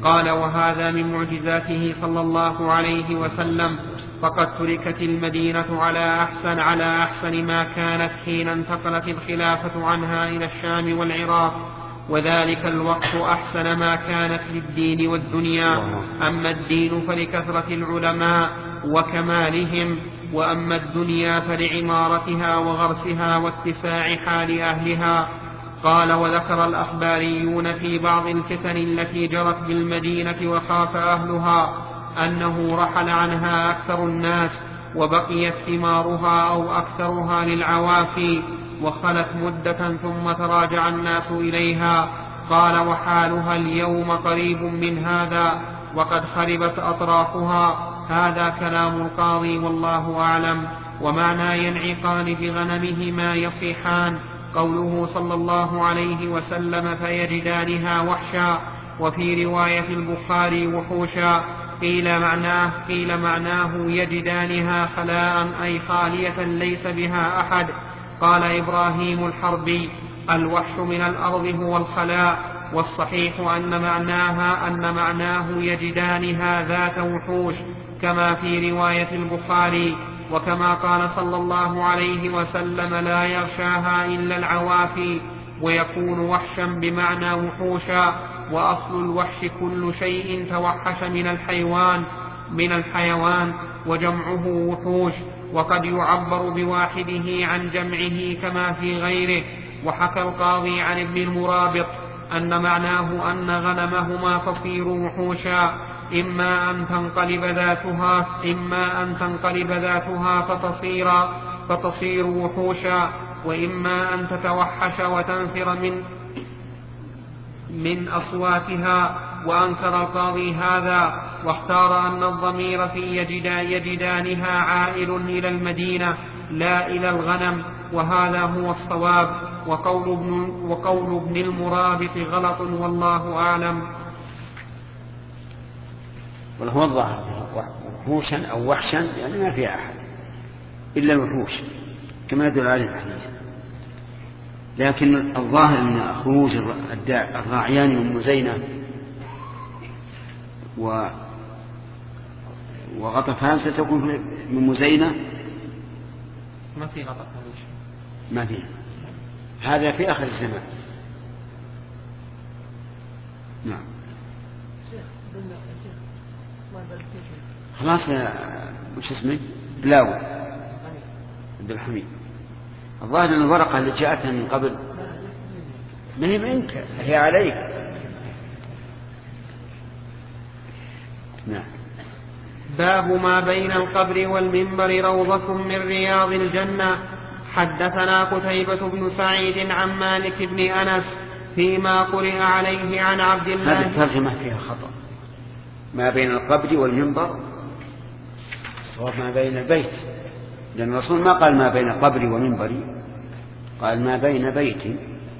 قال: وهذا من معجزاته صلى الله عليه وسلم، فقد تركت المدينة على أحسن ما كانت حين انتقلت الخلافة عنها إلى الشام والعراق، وذلك الوقت أحسن ما كانت للدين والدنيا. أما الدين فلكثرة العلماء وكمالهم، وأما الدنيا فلعمارتها وغرسها واتساع حال أهلها. قال: وذكر الأخباريون في بعض الفتن التي جرت بالمدينة وخاف أهلها أنه رحل عنها أكثر الناس، وبقيت ثمارها أو أكثرها للعوافي، وخلت مدة ثم تراجع الناس إليها. قال: وحالها اليوم قريب من هذا، وقد خربت أطرافها. هذا كلام القاضي والله أعلم. ومعنى ينعقان بغنمهما يصيحان قوله صلى الله عليه وسلم: فيجدانها وحشا. وفي رواية البخاري وحوشا. قيل معناه يجدانها خلاء، أي خالية ليس بها أحد. قال إبراهيم الحربي: الوحش من الأرض هو الخلاء، والصحيح أن معناه يجدانها ذات وحوش، كما في رواية البخاري. وكما قال صلى الله عليه وسلم: لا يغشاها إلا العوافي. ويكون وحشا بمعنى وحوشا. وأصل الوحش كل شيء توحش من الحيوان، وجمعه وحوش. وقد يعبر بواحده عن جمعه كما في غيره. وحكى القاضي عن ابن المرابط أن معناه أن غنمهما تصير وحوشا، إما أن تنقلب ذاتها فتصير وحوشا، وإما أن تتوحش وتنفر من أصواتها. وأنكر القاضي هذا، واختار أن الضمير في يجدانها عائل إلى المدينة لا إلى الغنم، وهذا هو الصواب. وقول ابن المرابط غلط، والله أعلم. وهو الظاهر وحوشا أو وحشا يعني ما فيها أحد إلا الوحوش كما يدل عليه الحديث. لكن الظاهر أن خروج الراعيان من مزينة وغطفان ستكون من مزينة. ما في غطفان، ما في. هذا في آخر الزمان. نعم. خلاص وش اسمه؟ بلاوي عبد الحميد. الظاهر أن الورقة اللي جاءتها من قبل ما هي منك، هي عليك. نعم. باب ما بين القبر والمنبر روضة من رياض الجنة. حدثنا قتيبة بن سعيد عن مالك بن أنس فيما قرئ عليه عن عبد الله. هذه الترجمة فيها خطأ. ما بين القبر والمنبر الصواب ما بين البيت، لأن الرسول ما قال ما بين قبري ومنبري، قال ما بين بيتي.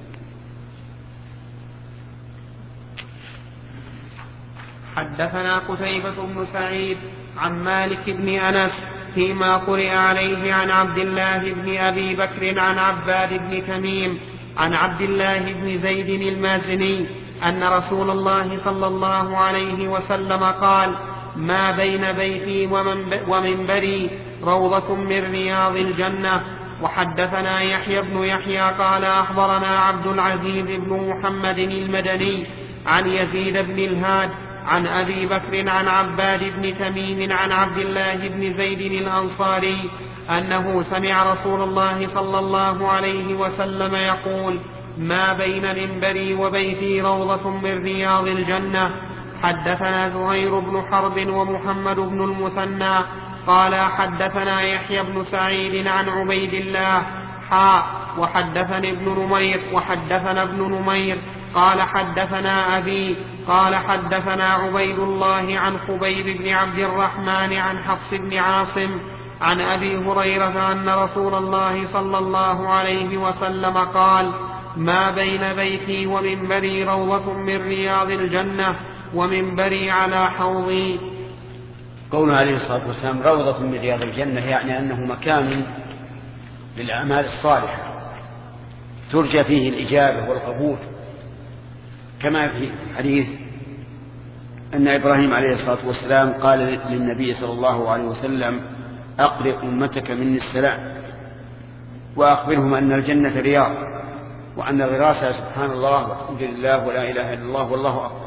حدثنا قتيبة بن سعيد عن مالك بن أنس فيما قرئ عليه عن عبد الله بن أبي بكر عن عباد بن تميم عن عبد الله بن زيد المازني أن رسول الله صلى الله عليه وسلم قال: ما بين بيتي ومنبري روضة من رياض الجنة. وحدثنا يحيى بن يحيى قال: أخبرنا عبد العزيز بن محمد المدني عن يزيد بن الهاد عن أبي بكر عن عباد بن تميم عن عبد الله بن زيد الأنصاري أنه سمع رسول الله صلى الله عليه وسلم يقول: ما بين منبري وبيتي روضة من رياض الجنة. حدثنا زهير بن حرب ومحمد بن المثنى قال: حدثنا يحيى بن سعيد عن عبيد الله وحدثنا ابن نمير قال: حدثنا أبي قال: حدثنا عبيد الله عن خبيب بن عبد الرحمن عن حفص بن عاصم عن أبي هريرة أن رسول الله صلى الله عليه وسلم قال: ما بين بيتي ومنبري روضة من رياض الجنة، ومنبري على حوضي. قوله عليه الصلاة والسلام روضة من رياض الجنة يعني أنه مكان للأعمال الصالحة ترجى فيه الإجابة والقبول، كما في حديث أن إبراهيم عليه الصلاة والسلام قال للنبي صلى الله عليه وسلم أقرئ أمتك مني السلام وأخبرهم أن الجنة رياض وأن الغراسة سبحان الله والحمد لله ولا إله إلا الله والله أكبر.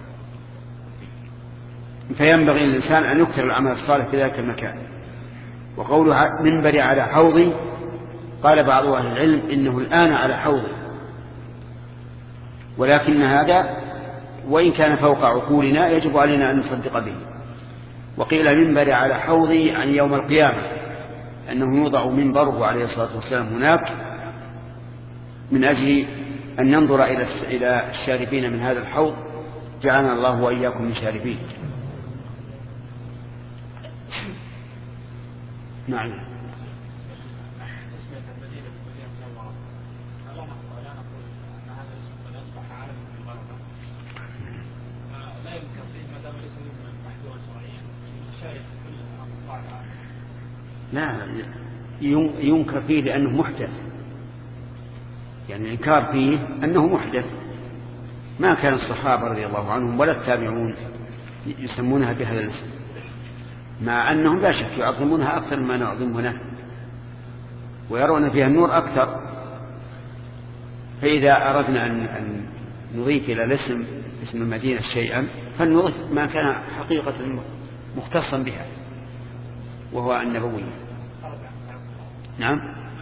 فينبغي للإنسان أن يكثر العمل الصالح في ذلك المكان. وقوله منبري على حوضي، قال بعض أهل العلم إنه الآن على حوضي، ولكن هذا وإن كان فوق عقولنا يجب علينا أن نصدق به. وقيل منبري على حوضي عن يوم القيامة، أنه يوضع منبره عليه الصلاة والسلام هناك من أجل أن ننظر إلى الشاربين من هذا الحوض، جعلنا الله وإياكم من شاربين. نعم. لا ينكر فيه لأنه محدث، يعني الإنكار فيه أنه محدث. ما كان الصحابة رضي الله عنهم ولا التابعون يسمونها بهذا الاسم، مع أنهم لا شك يعظمونها أكثر مما نعظمها ويرون فيها النور أكثر. فإذا أردنا أن نضيف إلى الاسم اسم المدينة شيئا فلنضيف ما كان حقيقة مختصا بها وهو النبوي. نعم.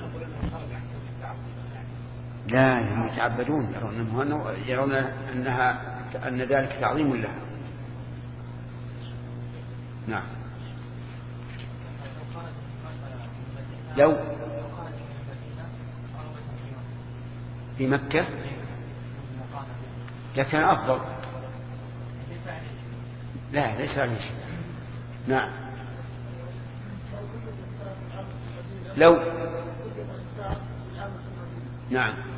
لا هم يتعبدون، يرون أن ذلك تعظيم لها. نعم. لو في مكة لكان أفضل. لا ليس عليه شيء. نعم. لو نعم